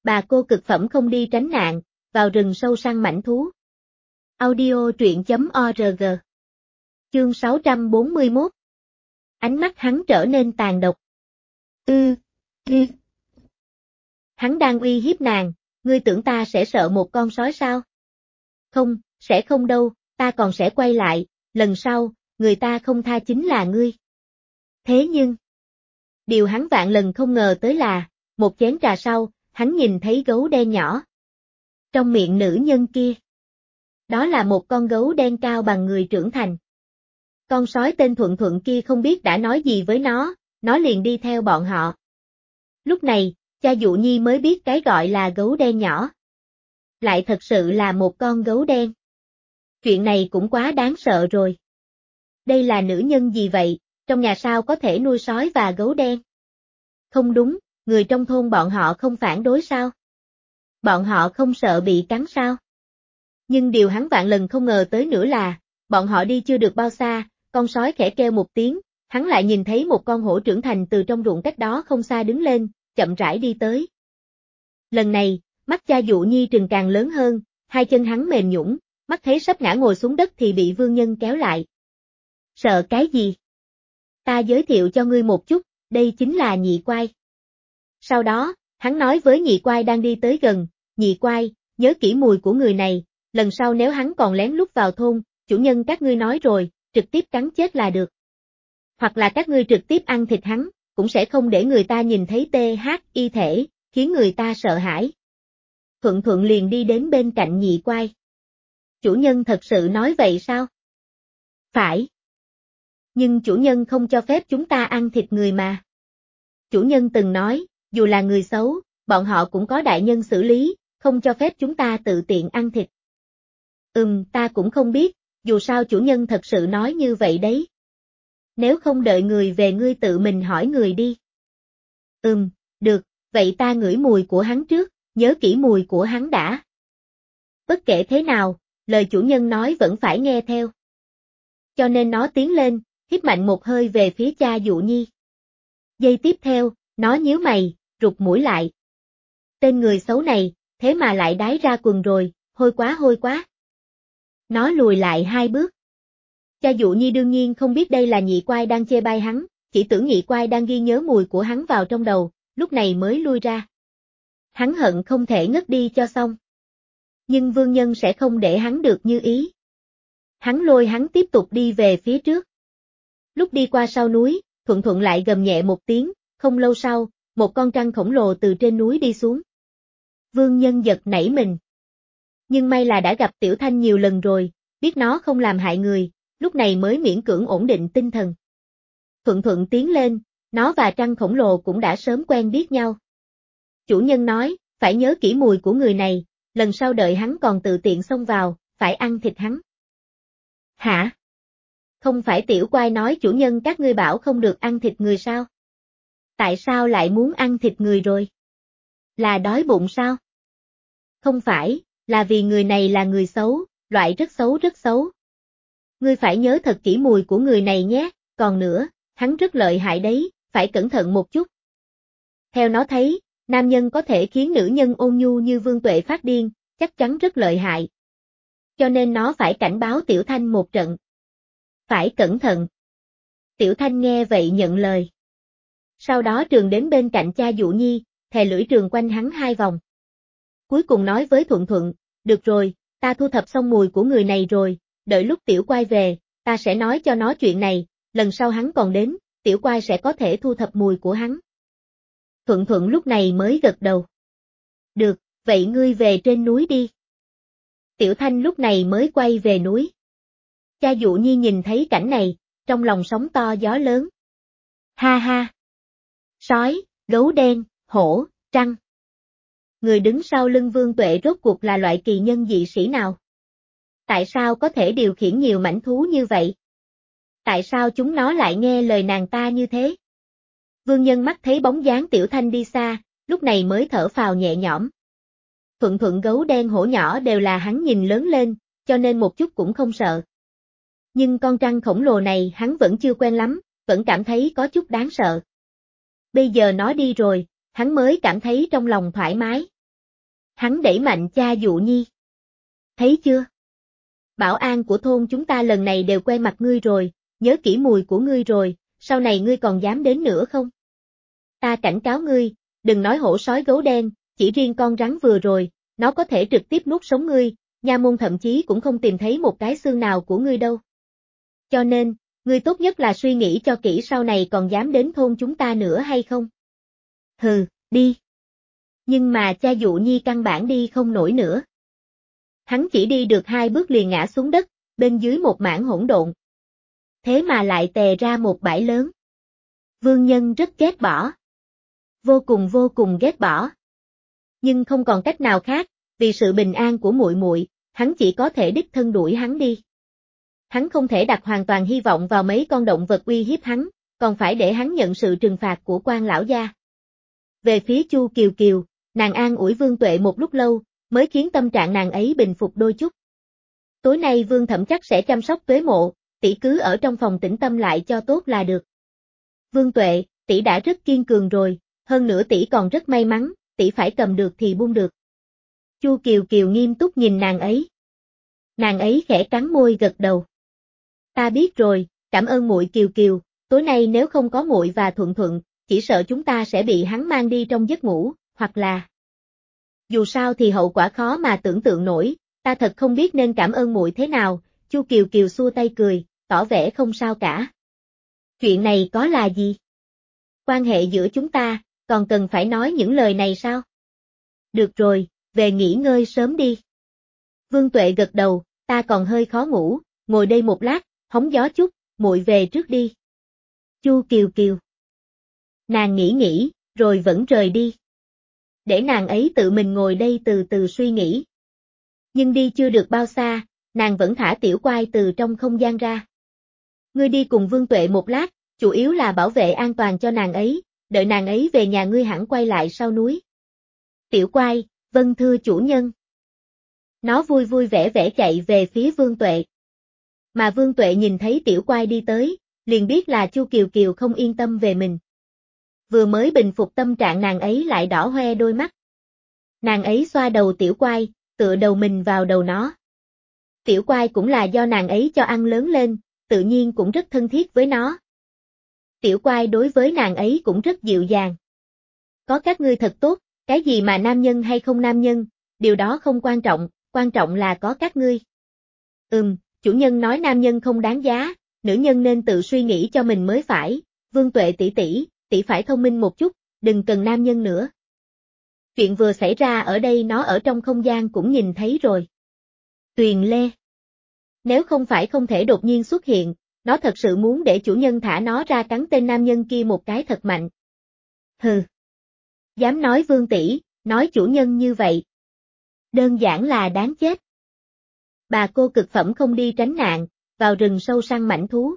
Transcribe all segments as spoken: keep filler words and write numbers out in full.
Bà cô cực phẩm không đi tránh nạn, vào rừng sâu săn mãnh thú. Audio truyện chấm org. Chương sáu trăm bốn mươi mốt. Ánh mắt hắn trở nên tàn độc. Ư, ư. Hắn đang uy hiếp nàng, ngươi tưởng ta sẽ sợ một con sói sao? Không, sẽ không đâu, ta còn sẽ quay lại, lần sau, người ta không tha chính là ngươi. Thế nhưng, điều hắn vạn lần không ngờ tới là, một chén trà sau, hắn nhìn thấy gấu đen nhỏ. Trong miệng nữ nhân kia, đó là một con gấu đen cao bằng người trưởng thành. Con sói tên Thuận Thuận kia không biết đã nói gì với nó, nó liền đi theo bọn họ. Lúc này, cha Dụ Nhi mới biết cái gọi là gấu đen nhỏ. Lại thật sự là một con gấu đen. Chuyện này cũng quá đáng sợ rồi. Đây là nữ nhân gì vậy, trong nhà sao có thể nuôi sói và gấu đen? Không đúng, người trong thôn bọn họ không phản đối sao? Bọn họ không sợ bị cắn sao? Nhưng điều hắn vạn lần không ngờ tới nữa là, bọn họ đi chưa được bao xa, con sói khẽ kêu một tiếng, hắn lại nhìn thấy một con hổ trưởng thành từ trong ruộng cách đó không xa đứng lên, chậm rãi đi tới. Lần này, mắt cha Dụ Nhi trừng càng lớn hơn, hai chân hắn mềm nhũn, mắt thấy sắp ngã ngồi xuống đất thì bị vương nhân kéo lại. Sợ cái gì? Ta giới thiệu cho ngươi một chút, đây chính là Nhị Quai. Sau đó, hắn nói với Nhị Quai đang đi tới gần, Nhị Quai, nhớ kỹ mùi của người này, lần sau nếu hắn còn lén lút vào thôn, chủ nhân các ngươi nói rồi, trực tiếp cắn chết là được. Hoặc là các ngươi trực tiếp ăn thịt hắn, cũng sẽ không để người ta nhìn thấy tê hát y thể, khiến người ta sợ hãi. Thuận Thuận liền đi đến bên cạnh Nhị Quai. Chủ nhân thật sự nói vậy sao? Phải. Nhưng chủ nhân không cho phép chúng ta ăn thịt người mà. Chủ nhân từng nói, dù là người xấu, bọn họ cũng có đại nhân xử lý, không cho phép chúng ta tự tiện ăn thịt. Ừm, ta cũng không biết, dù sao chủ nhân thật sự nói như vậy đấy. Nếu không đợi người về ngươi tự mình hỏi người đi. Ừm, được, vậy ta ngửi mùi của hắn trước, nhớ kỹ mùi của hắn đã. Bất kể thế nào, lời chủ nhân nói vẫn phải nghe theo. Cho nên nó tiến lên, hít mạnh một hơi về phía cha Dụ Nhi. Giây tiếp theo, nó nhíu mày, rụt mũi lại. Tên người xấu này, thế mà lại đái ra quần rồi, hôi quá hôi quá. Nó lùi lại hai bước. Cha Dụ Nhi đương nhiên không biết đây là Nhị Quai đang chê bai hắn, chỉ tưởng Nhị Quai đang ghi nhớ mùi của hắn vào trong đầu, lúc này mới lui ra. Hắn hận không thể ngất đi cho xong. Nhưng vương nhân sẽ không để hắn được như ý. Hắn lôi hắn tiếp tục đi về phía trước. Lúc đi qua sau núi, Thuận Thuận lại gầm nhẹ một tiếng, không lâu sau, một con trăng khổng lồ từ trên núi đi xuống. Vương nhân giật nảy mình. Nhưng may là đã gặp Tiểu Thanh nhiều lần rồi, biết nó không làm hại người, lúc này mới miễn cưỡng ổn định tinh thần. Thuận Thuận tiến lên, nó và trăng khổng lồ cũng đã sớm quen biết nhau. Chủ nhân nói, phải nhớ kỹ mùi của người này, lần sau đợi hắn còn tự tiện xông vào, phải ăn thịt hắn. Hả? Không phải Tiểu Quai nói chủ nhân các ngươi bảo không được ăn thịt người sao? Tại sao lại muốn ăn thịt người rồi? Là đói bụng sao? Không phải, là vì người này là người xấu, loại rất xấu rất xấu. Ngươi phải nhớ thật kỹ mùi của người này nhé, còn nữa, hắn rất lợi hại đấy, phải cẩn thận một chút. Theo nó thấy, nam nhân có thể khiến nữ nhân ôn nhu như Vương Tuệ phát điên, chắc chắn rất lợi hại. Cho nên nó phải cảnh báo Tiểu Thanh một trận. Phải cẩn thận. Tiểu Thanh nghe vậy nhận lời. Sau đó trường đến bên cạnh cha Dụ Nhi, thè lưỡi trường quanh hắn hai vòng. Cuối cùng nói với Thuận Thuận, được rồi, ta thu thập xong mùi của người này rồi, đợi lúc Tiểu Quai về, ta sẽ nói cho nó chuyện này, lần sau hắn còn đến, Tiểu Quai sẽ có thể thu thập mùi của hắn. Thuận Thuận lúc này mới gật đầu. Được, vậy ngươi về trên núi đi. Tiểu Thanh lúc này mới quay về núi. Cha Dụ Nhi nhìn thấy cảnh này, trong lòng sóng to gió lớn. Ha ha! Sói, gấu đen, hổ, trăng. Người đứng sau lưng Vương Tuệ rốt cuộc là loại kỳ nhân dị sĩ nào? Tại sao có thể điều khiển nhiều mãnh thú như vậy? Tại sao chúng nó lại nghe lời nàng ta như thế? Vương nhân mắt thấy bóng dáng Tiểu Thanh đi xa, lúc này mới thở phào nhẹ nhõm. Thuận Thuận gấu đen hổ nhỏ đều là hắn nhìn lớn lên, cho nên một chút cũng không sợ. Nhưng con trăng khổng lồ này hắn vẫn chưa quen lắm, vẫn cảm thấy có chút đáng sợ. Bây giờ nó đi rồi, hắn mới cảm thấy trong lòng thoải mái. Hắn đẩy mạnh cha Dụ Nhi. Thấy chưa? Bảo an của thôn chúng ta lần này đều quen mặt ngươi rồi, nhớ kỹ mùi của ngươi rồi, sau này ngươi còn dám đến nữa không? Ta cảnh cáo ngươi, đừng nói hổ sói gấu đen, chỉ riêng con rắn vừa rồi, nó có thể trực tiếp nuốt sống ngươi, nha môn thậm chí cũng không tìm thấy một cái xương nào của ngươi đâu. Cho nên, ngươi tốt nhất là suy nghĩ cho kỹ sau này còn dám đến thôn chúng ta nữa hay không? Hừ, đi. Nhưng mà cha Dụ Nhi căn bản đi không nổi nữa. Hắn chỉ đi được hai bước liền ngã xuống đất, bên dưới một mảng hỗn độn. Thế mà lại tè ra một bãi lớn. Vương Nhân rất ghét bỏ. Vô cùng vô cùng ghét bỏ. Nhưng không còn cách nào khác, vì sự bình an của muội muội, hắn chỉ có thể đích thân đuổi hắn đi. Hắn không thể đặt hoàn toàn hy vọng vào mấy con động vật uy hiếp hắn, còn phải để hắn nhận sự trừng phạt của quan lão gia. Về phía Chu Kiều Kiều, nàng an ủi Vương Tuệ một lúc lâu, mới khiến tâm trạng nàng ấy bình phục đôi chút. Tối nay Vương Thẩm chắc sẽ chăm sóc Tuế Mộ, tỷ cứ ở trong phòng tĩnh tâm lại cho tốt là được. Vương Tuệ, tỷ đã rất kiên cường rồi, hơn nữa tỷ còn rất may mắn, tỷ phải cầm được thì buông được. Chu Kiều Kiều nghiêm túc nhìn nàng ấy. Nàng ấy khẽ cắn môi gật đầu. Ta biết rồi, cảm ơn muội Kiều Kiều, tối nay nếu không có muội và Thuận Thuận, chỉ sợ chúng ta sẽ bị hắn mang đi trong giấc ngủ, hoặc là... Dù sao thì hậu quả khó mà tưởng tượng nổi, ta thật không biết nên cảm ơn muội thế nào, Chu Kiều Kiều xua tay cười, tỏ vẻ không sao cả. Chuyện này có là gì? Quan hệ giữa chúng ta, còn cần phải nói những lời này sao? Được rồi, về nghỉ ngơi sớm đi. Vương Tuệ gật đầu, ta còn hơi khó ngủ, ngồi đây một lát, hóng gió chút, muội về trước đi. Chu Kiều Kiều. Nàng nghĩ nghĩ, rồi vẫn rời đi. Để nàng ấy tự mình ngồi đây từ từ suy nghĩ. Nhưng đi chưa được bao xa, nàng vẫn thả Tiểu Quai từ trong không gian ra. Ngươi đi cùng Vương Tuệ một lát, chủ yếu là bảo vệ an toàn cho nàng ấy, đợi nàng ấy về nhà ngươi hẳn quay lại sau núi. Tiểu Quai, vâng thưa chủ nhân. Nó vui vui vẻ vẻ chạy về phía Vương Tuệ. Mà Vương Tuệ nhìn thấy Tiểu Quai đi tới, liền biết là Chu Kiều Kiều không yên tâm về mình. Vừa mới bình phục tâm trạng nàng ấy lại đỏ hoe đôi mắt. Nàng ấy xoa đầu Tiểu Quai, tựa đầu mình vào đầu nó. Tiểu Quai cũng là do nàng ấy cho ăn lớn lên, tự nhiên cũng rất thân thiết với nó. Tiểu Quai đối với nàng ấy cũng rất dịu dàng. Có các ngươi thật tốt, cái gì mà nam nhân hay không nam nhân, điều đó không quan trọng, quan trọng là có các ngươi. Ừm, chủ nhân nói nam nhân không đáng giá, nữ nhân nên tự suy nghĩ cho mình mới phải, Vương Tuệ tỷ tỷ, tỷ phải thông minh một chút, đừng cần nam nhân nữa. Chuyện vừa xảy ra ở đây nó ở trong không gian cũng nhìn thấy rồi. Tuyền Lê. Nếu không phải không thể đột nhiên xuất hiện, nó thật sự muốn để chủ nhân thả nó ra cắn tên nam nhân kia một cái thật mạnh. Hừ. Dám nói Vương tỷ, nói chủ nhân như vậy. Đơn giản là đáng chết. Bà cô cực phẩm không đi tránh nạn, vào rừng sâu săn mãnh thú.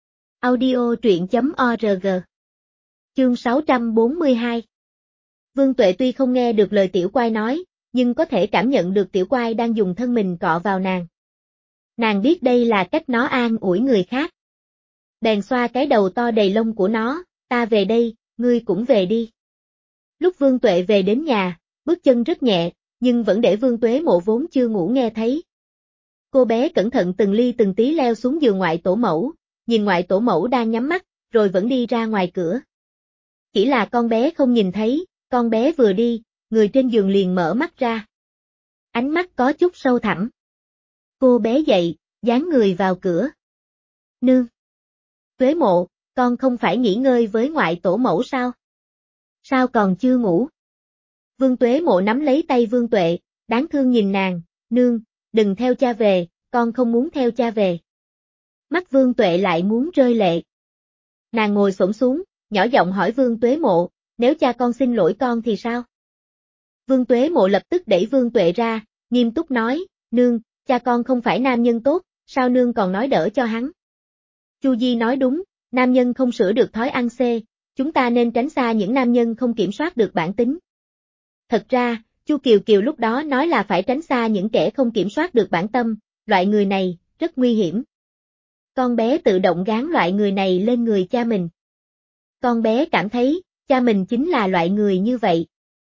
Audio truyện chấm org. Chương sáu trăm bốn mươi hai. Vương Tuệ tuy không nghe được lời Tiểu Quai nói, nhưng có thể cảm nhận được Tiểu Quai đang dùng thân mình cọ vào nàng. Nàng biết đây là cách nó an ủi người khác. Bèn xoa cái đầu to đầy lông của nó, ta về đây, ngươi cũng về đi. Lúc Vương Tuệ về đến nhà, bước chân rất nhẹ, nhưng vẫn để Vương Tuế Mộ vốn chưa ngủ nghe thấy. Cô bé cẩn thận từng ly từng tí leo xuống giường ngoại tổ mẫu, nhìn ngoại tổ mẫu đang nhắm mắt, rồi vẫn đi ra ngoài cửa. Chỉ là con bé không nhìn thấy, con bé vừa đi, người trên giường liền mở mắt ra. Ánh mắt có chút sâu thẳm. Cô bé dậy, dán người vào cửa. Nương. Tuế Mộ, con không phải nghỉ ngơi với ngoại tổ mẫu sao? Sao còn chưa ngủ? Vương Tuế Mộ nắm lấy tay Vương Tuệ, đáng thương nhìn nàng, nương, đừng theo cha về, con không muốn theo cha về. Mắt Vương Tuệ lại muốn rơi lệ. Nàng ngồi xổm xuống, nhỏ giọng hỏi Vương Tuế Mộ, nếu cha con xin lỗi con thì sao? Vương Tuế Mộ lập tức đẩy Vương Tuệ ra, nghiêm túc nói, nương, cha con không phải nam nhân tốt, sao nương còn nói đỡ cho hắn? Chu Di nói đúng, nam nhân không sửa được thói ăn xê, chúng ta nên tránh xa những nam nhân không kiểm soát được bản tính. Thật ra, Chu Kiều Kiều lúc đó nói là phải tránh xa những kẻ không kiểm soát được bản tâm, loại người này, rất nguy hiểm. Con bé tự động gán loại người này lên người cha mình. Con bé cảm thấy, cha mình chính là loại người như vậy.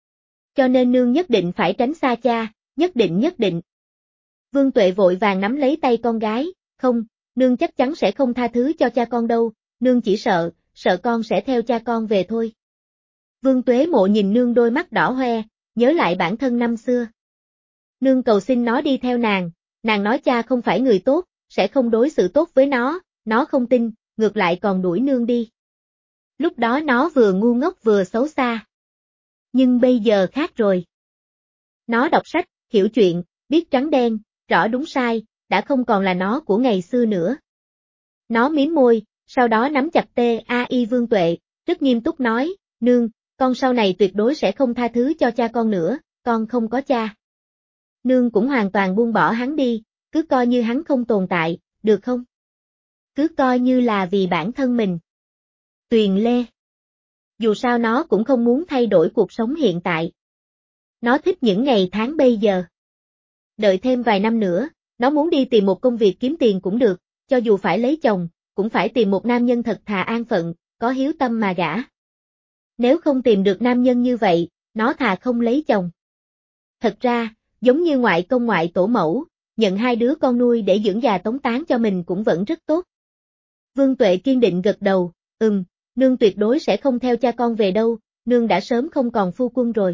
Cho nên nương nhất định phải tránh xa cha, nhất định nhất định. Vương Tuệ vội vàng nắm lấy tay con gái, không, nương chắc chắn sẽ không tha thứ cho cha con đâu, nương chỉ sợ, sợ con sẽ theo cha con về thôi. Vương Tuế Mộ nhìn nương đôi mắt đỏ hoe, nhớ lại bản thân năm xưa. Nương cầu xin nó đi theo nàng, nàng nói cha không phải người tốt, sẽ không đối xử tốt với nó, nó không tin, ngược lại còn đuổi nương đi. Lúc đó nó vừa ngu ngốc vừa xấu xa. Nhưng bây giờ khác rồi. Nó đọc sách, hiểu chuyện, biết trắng đen, rõ đúng sai, đã không còn là nó của ngày xưa nữa. Nó mím môi, sau đó nắm chặt tay ai Vương Tuệ, rất nghiêm túc nói, nương, con sau này tuyệt đối sẽ không tha thứ cho cha con nữa, con không có cha. Nương cũng hoàn toàn buông bỏ hắn đi, cứ coi như hắn không tồn tại, được không? Cứ coi như là vì bản thân mình. Tuyền Lê. Dù sao nó cũng không muốn thay đổi cuộc sống hiện tại. Nó thích những ngày tháng bây giờ. Đợi thêm vài năm nữa, nó muốn đi tìm một công việc kiếm tiền cũng được, cho dù phải lấy chồng, cũng phải tìm một nam nhân thật thà an phận, có hiếu tâm mà gả. Nếu không tìm được nam nhân như vậy, nó thà không lấy chồng. Thật ra, giống như ngoại công ngoại tổ mẫu, nhận hai đứa con nuôi để dưỡng già tống táng cho mình cũng vẫn rất tốt. Vương Tuệ kiên định gật đầu, ừm, nương tuyệt đối sẽ không theo cha con về đâu, nương đã sớm không còn phu quân rồi.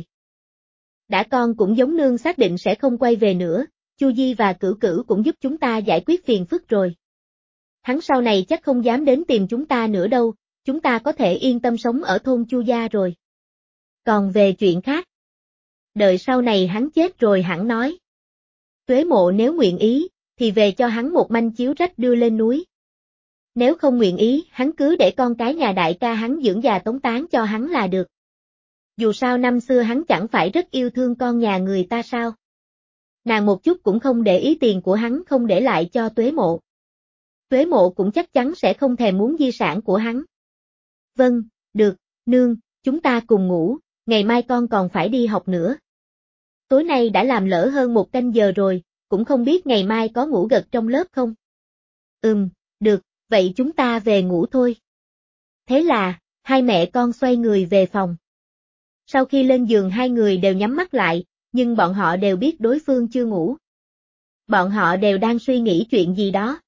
Đã con cũng giống nương xác định sẽ không quay về nữa, Chu Di và Cửu Cửu cũng giúp chúng ta giải quyết phiền phức rồi. Hắn sau này chắc không dám đến tìm chúng ta nữa đâu, chúng ta có thể yên tâm sống ở thôn Chu gia rồi. Còn về chuyện khác, đợi sau này hắn chết rồi hẳn nói. Tuế Mộ nếu nguyện ý, thì về cho hắn một manh chiếu rách đưa lên núi. Nếu không nguyện ý, hắn cứ để con cái nhà đại ca hắn dưỡng già tống táng cho hắn là được. Dù sao năm xưa hắn chẳng phải rất yêu thương con nhà người ta sao. Nàng một chút cũng không để ý tiền của hắn không để lại cho Tuế Mộ. Tuế Mộ cũng chắc chắn sẽ không thèm muốn di sản của hắn. Vâng, được, nương, chúng ta cùng ngủ, ngày mai con còn phải đi học nữa. Tối nay đã làm lỡ hơn một canh giờ rồi, cũng không biết ngày mai có ngủ gật trong lớp không? Ừm, được, vậy chúng ta về ngủ thôi. Thế là, hai mẹ con xoay người về phòng. Sau khi lên giường hai người đều nhắm mắt lại, nhưng bọn họ đều biết đối phương chưa ngủ. Bọn họ đều đang suy nghĩ chuyện gì đó.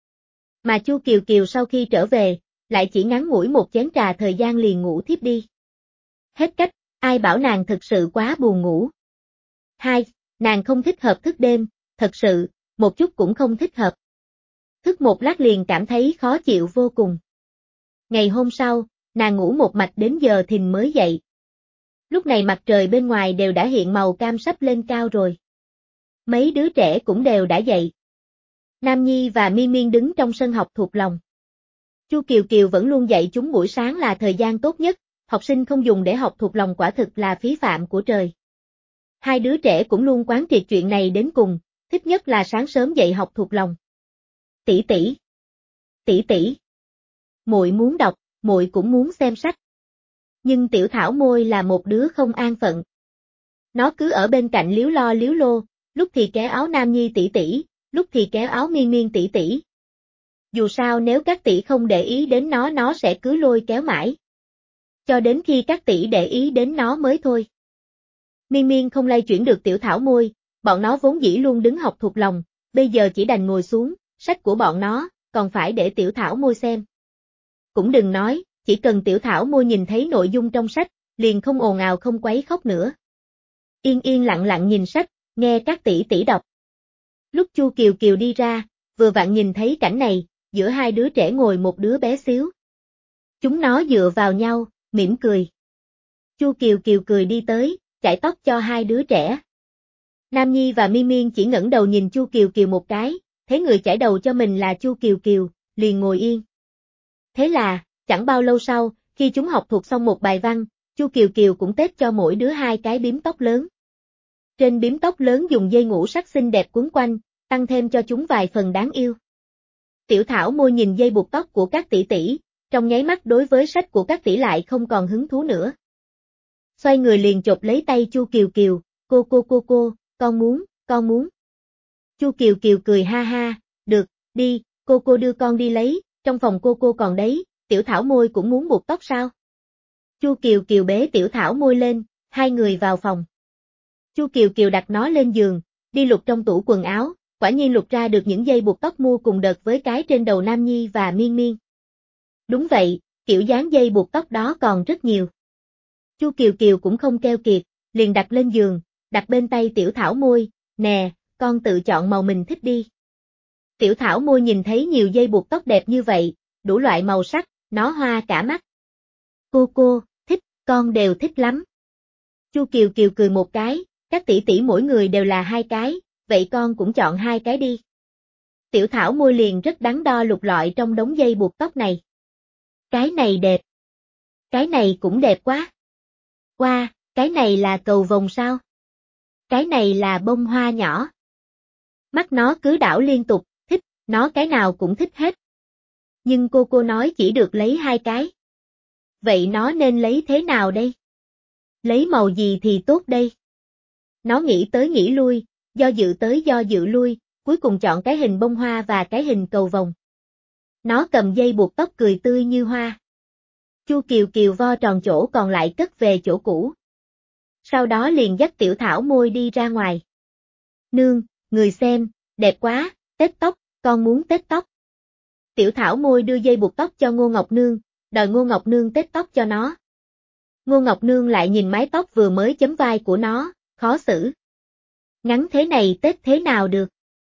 Mà Chu Kiều Kiều sau khi trở về, lại chỉ ngắn ngủi một chén trà thời gian liền ngủ thiếp đi. Hết cách, ai bảo nàng thực sự quá buồn ngủ. Hai, nàng không thích hợp thức đêm, thật sự, một chút cũng không thích hợp. Thức một lát liền cảm thấy khó chịu vô cùng. Ngày hôm sau, nàng ngủ một mạch đến giờ thìn mới dậy. Lúc này mặt trời bên ngoài đều đã hiện màu cam sắp lên cao rồi. Mấy đứa trẻ cũng đều đã dậy. Nam Nhi và Mi Miên đứng trong sân học thuộc lòng. Chu Kiều Kiều vẫn luôn dạy chúng buổi sáng là thời gian tốt nhất, học sinh không dùng để học thuộc lòng quả thực là phí phạm của trời. Hai đứa trẻ cũng luôn quán triệt chuyện này đến cùng, thích nhất là sáng sớm dậy học thuộc lòng. Tỷ tỷ, tỷ tỷ, muội muốn đọc, muội cũng muốn xem sách. Nhưng Tiểu Thảo Môi là một đứa không an phận. Nó cứ ở bên cạnh líu lo líu lô, lúc thì kéo áo Nam Nhi tỷ tỷ, lúc thì kéo áo Miên Miên tỷ tỷ. Dù sao nếu các tỷ không để ý đến nó nó sẽ cứ lôi kéo mãi. Cho đến khi các tỷ để ý đến nó mới thôi. Miên Miên không lay chuyển được Tiểu Thảo Môi, bọn nó vốn dĩ luôn đứng học thuộc lòng, bây giờ chỉ đành ngồi xuống, sách của bọn nó, còn phải để Tiểu Thảo Môi xem. Cũng đừng nói, chỉ cần Tiểu Thảo Môi nhìn thấy nội dung trong sách, liền không ồn ào không quấy khóc nữa. Yên yên lặng lặng nhìn sách, nghe các tỷ tỷ đọc. Lúc Chu Kiều Kiều đi ra, vừa vặn nhìn thấy cảnh này, giữa hai đứa trẻ ngồi một đứa bé xíu. Chúng nó dựa vào nhau, mỉm cười. Chu Kiều Kiều cười đi tới, chải tóc cho hai đứa trẻ. Nam Nhi và Miên Miên chỉ ngẩng đầu nhìn Chu Kiều Kiều một cái, thấy người chải đầu cho mình là Chu Kiều Kiều, liền ngồi yên. Thế là, chẳng bao lâu sau, khi chúng học thuộc xong một bài văn, Chu Kiều Kiều cũng tết cho mỗi đứa hai cái bím tóc lớn. Trên bím tóc lớn dùng dây ngũ sắc xinh đẹp quấn quanh, tăng thêm cho chúng vài phần đáng yêu. Tiểu Thảo Môi nhìn dây buộc tóc của các tỷ tỷ, trong nháy mắt đối với sách của các tỷ lại không còn hứng thú nữa. Xoay người liền chộp lấy tay Chu Kiều Kiều, cô cô cô cô, con muốn, con muốn. Chu Kiều Kiều cười ha ha, được, đi, cô cô đưa con đi lấy, trong phòng cô cô còn đấy, Tiểu Thảo Môi cũng muốn buộc tóc sao? Chu Kiều Kiều bế Tiểu Thảo Môi lên, hai người vào phòng. Chu Kiều Kiều đặt nó lên giường, đi lục trong tủ quần áo, quả nhiên lục ra được những dây buộc tóc mua cùng đợt với cái trên đầu Nam Nhi và Miên Miên. Đúng vậy, kiểu dáng dây buộc tóc đó còn rất nhiều. Chu Kiều Kiều cũng không keo kiệt, liền đặt lên giường, đặt bên tay Tiểu Thảo Môi, nè, con tự chọn màu mình thích đi. Tiểu Thảo Môi nhìn thấy nhiều dây buộc tóc đẹp như vậy, đủ loại màu sắc, nó hoa cả mắt. Cô cô, thích, con đều thích lắm. Chu Kiều Kiều cười một cái, các tỷ tỷ mỗi người đều là hai cái, vậy con cũng chọn hai cái đi. Tiểu Thảo Môi liền rất đắn đo lục lọi trong đống dây buộc tóc này. Cái này đẹp. Cái này cũng đẹp quá. Wow, cái này là cầu vồng sao? Cái này là bông hoa nhỏ. Mắt nó cứ đảo liên tục, thích, nó cái nào cũng thích hết. Nhưng cô cô nói chỉ được lấy hai cái. Vậy nó nên lấy thế nào đây? Lấy màu gì thì tốt đây? Nó nghĩ tới nghĩ lui, do dự tới do dự lui, cuối cùng chọn cái hình bông hoa và cái hình cầu vồng. Nó cầm dây buộc tóc cười tươi như hoa. Chu Kiều Kiều vo tròn chỗ còn lại cất về chỗ cũ. Sau đó liền dắt Tiểu Thảo Môi đi ra ngoài. Nương, người xem, đẹp quá, tết tóc, con muốn tết tóc. Tiểu Thảo Môi đưa dây buộc tóc cho Ngô Ngọc Nương, đòi Ngô Ngọc Nương tết tóc cho nó. Ngô Ngọc Nương lại nhìn mái tóc vừa mới chấm vai của nó, khó xử. Ngắn thế này tết thế nào được?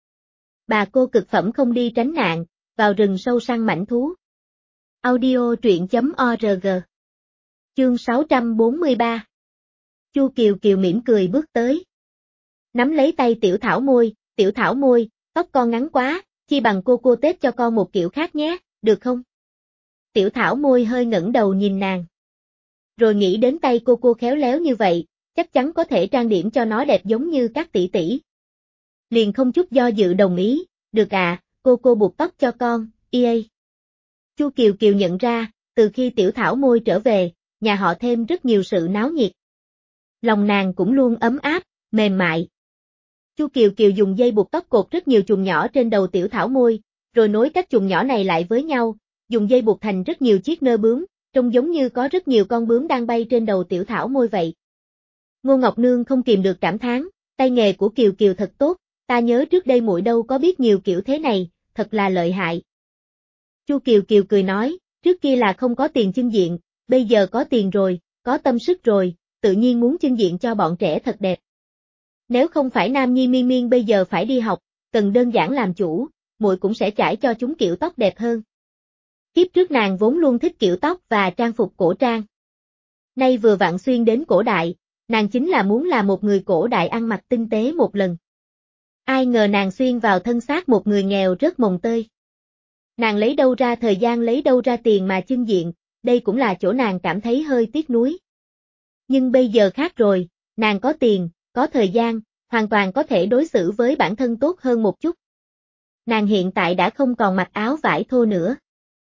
Bà cô cực phẩm không đi tránh nạn, vào rừng sâu săn mãnh thú. Audio truyện chấm org. Chương sáu trăm bốn mươi ba. Chu Kiều Kiều mỉm cười bước tới. Nắm lấy tay Tiểu Thảo Môi, Tiểu Thảo Môi, tóc con ngắn quá, chi bằng cô cô tết cho con một kiểu khác nhé, được không? Tiểu Thảo Môi hơi ngẩng đầu nhìn nàng. Rồi nghĩ đến tay cô cô khéo léo như vậy, chắc chắn có thể trang điểm cho nó đẹp giống như các tỷ tỷ. Liền không chút do dự đồng ý, được à, cô cô buộc tóc cho con, ea. Chu Kiều Kiều nhận ra, từ khi Tiểu Thảo Môi trở về, nhà họ thêm rất nhiều sự náo nhiệt. Lòng nàng cũng luôn ấm áp, mềm mại. Chu Kiều Kiều dùng dây buộc tóc cột rất nhiều chùm nhỏ trên đầu Tiểu Thảo Môi, rồi nối các chùm nhỏ này lại với nhau, dùng dây buộc thành rất nhiều chiếc nơ bướm, trông giống như có rất nhiều con bướm đang bay trên đầu Tiểu Thảo Môi vậy. Ngô Ngọc Nương không kìm được cảm thán, tay nghề của Kiều Kiều thật tốt, ta nhớ trước đây muội đâu có biết nhiều kiểu thế này, thật là lợi hại. Chu Kiều Kiều cười nói, trước kia là không có tiền chưng diện, bây giờ có tiền rồi, có tâm sức rồi, tự nhiên muốn chưng diện cho bọn trẻ thật đẹp. Nếu không phải Nam Nhi Miên Miên bây giờ phải đi học, cần đơn giản làm chủ, muội cũng sẽ chải cho chúng kiểu tóc đẹp hơn. Kiếp trước nàng vốn luôn thích kiểu tóc và trang phục cổ trang. Nay vừa vặn xuyên đến cổ đại, nàng chính là muốn là một người cổ đại ăn mặc tinh tế một lần. Ai ngờ nàng xuyên vào thân xác một người nghèo rất mồng tơi. Nàng lấy đâu ra thời gian lấy đâu ra tiền mà chưng diện, đây cũng là chỗ nàng cảm thấy hơi tiếc nuối. Nhưng bây giờ khác rồi, nàng có tiền, có thời gian, hoàn toàn có thể đối xử với bản thân tốt hơn một chút. Nàng hiện tại đã không còn mặc áo vải thô nữa.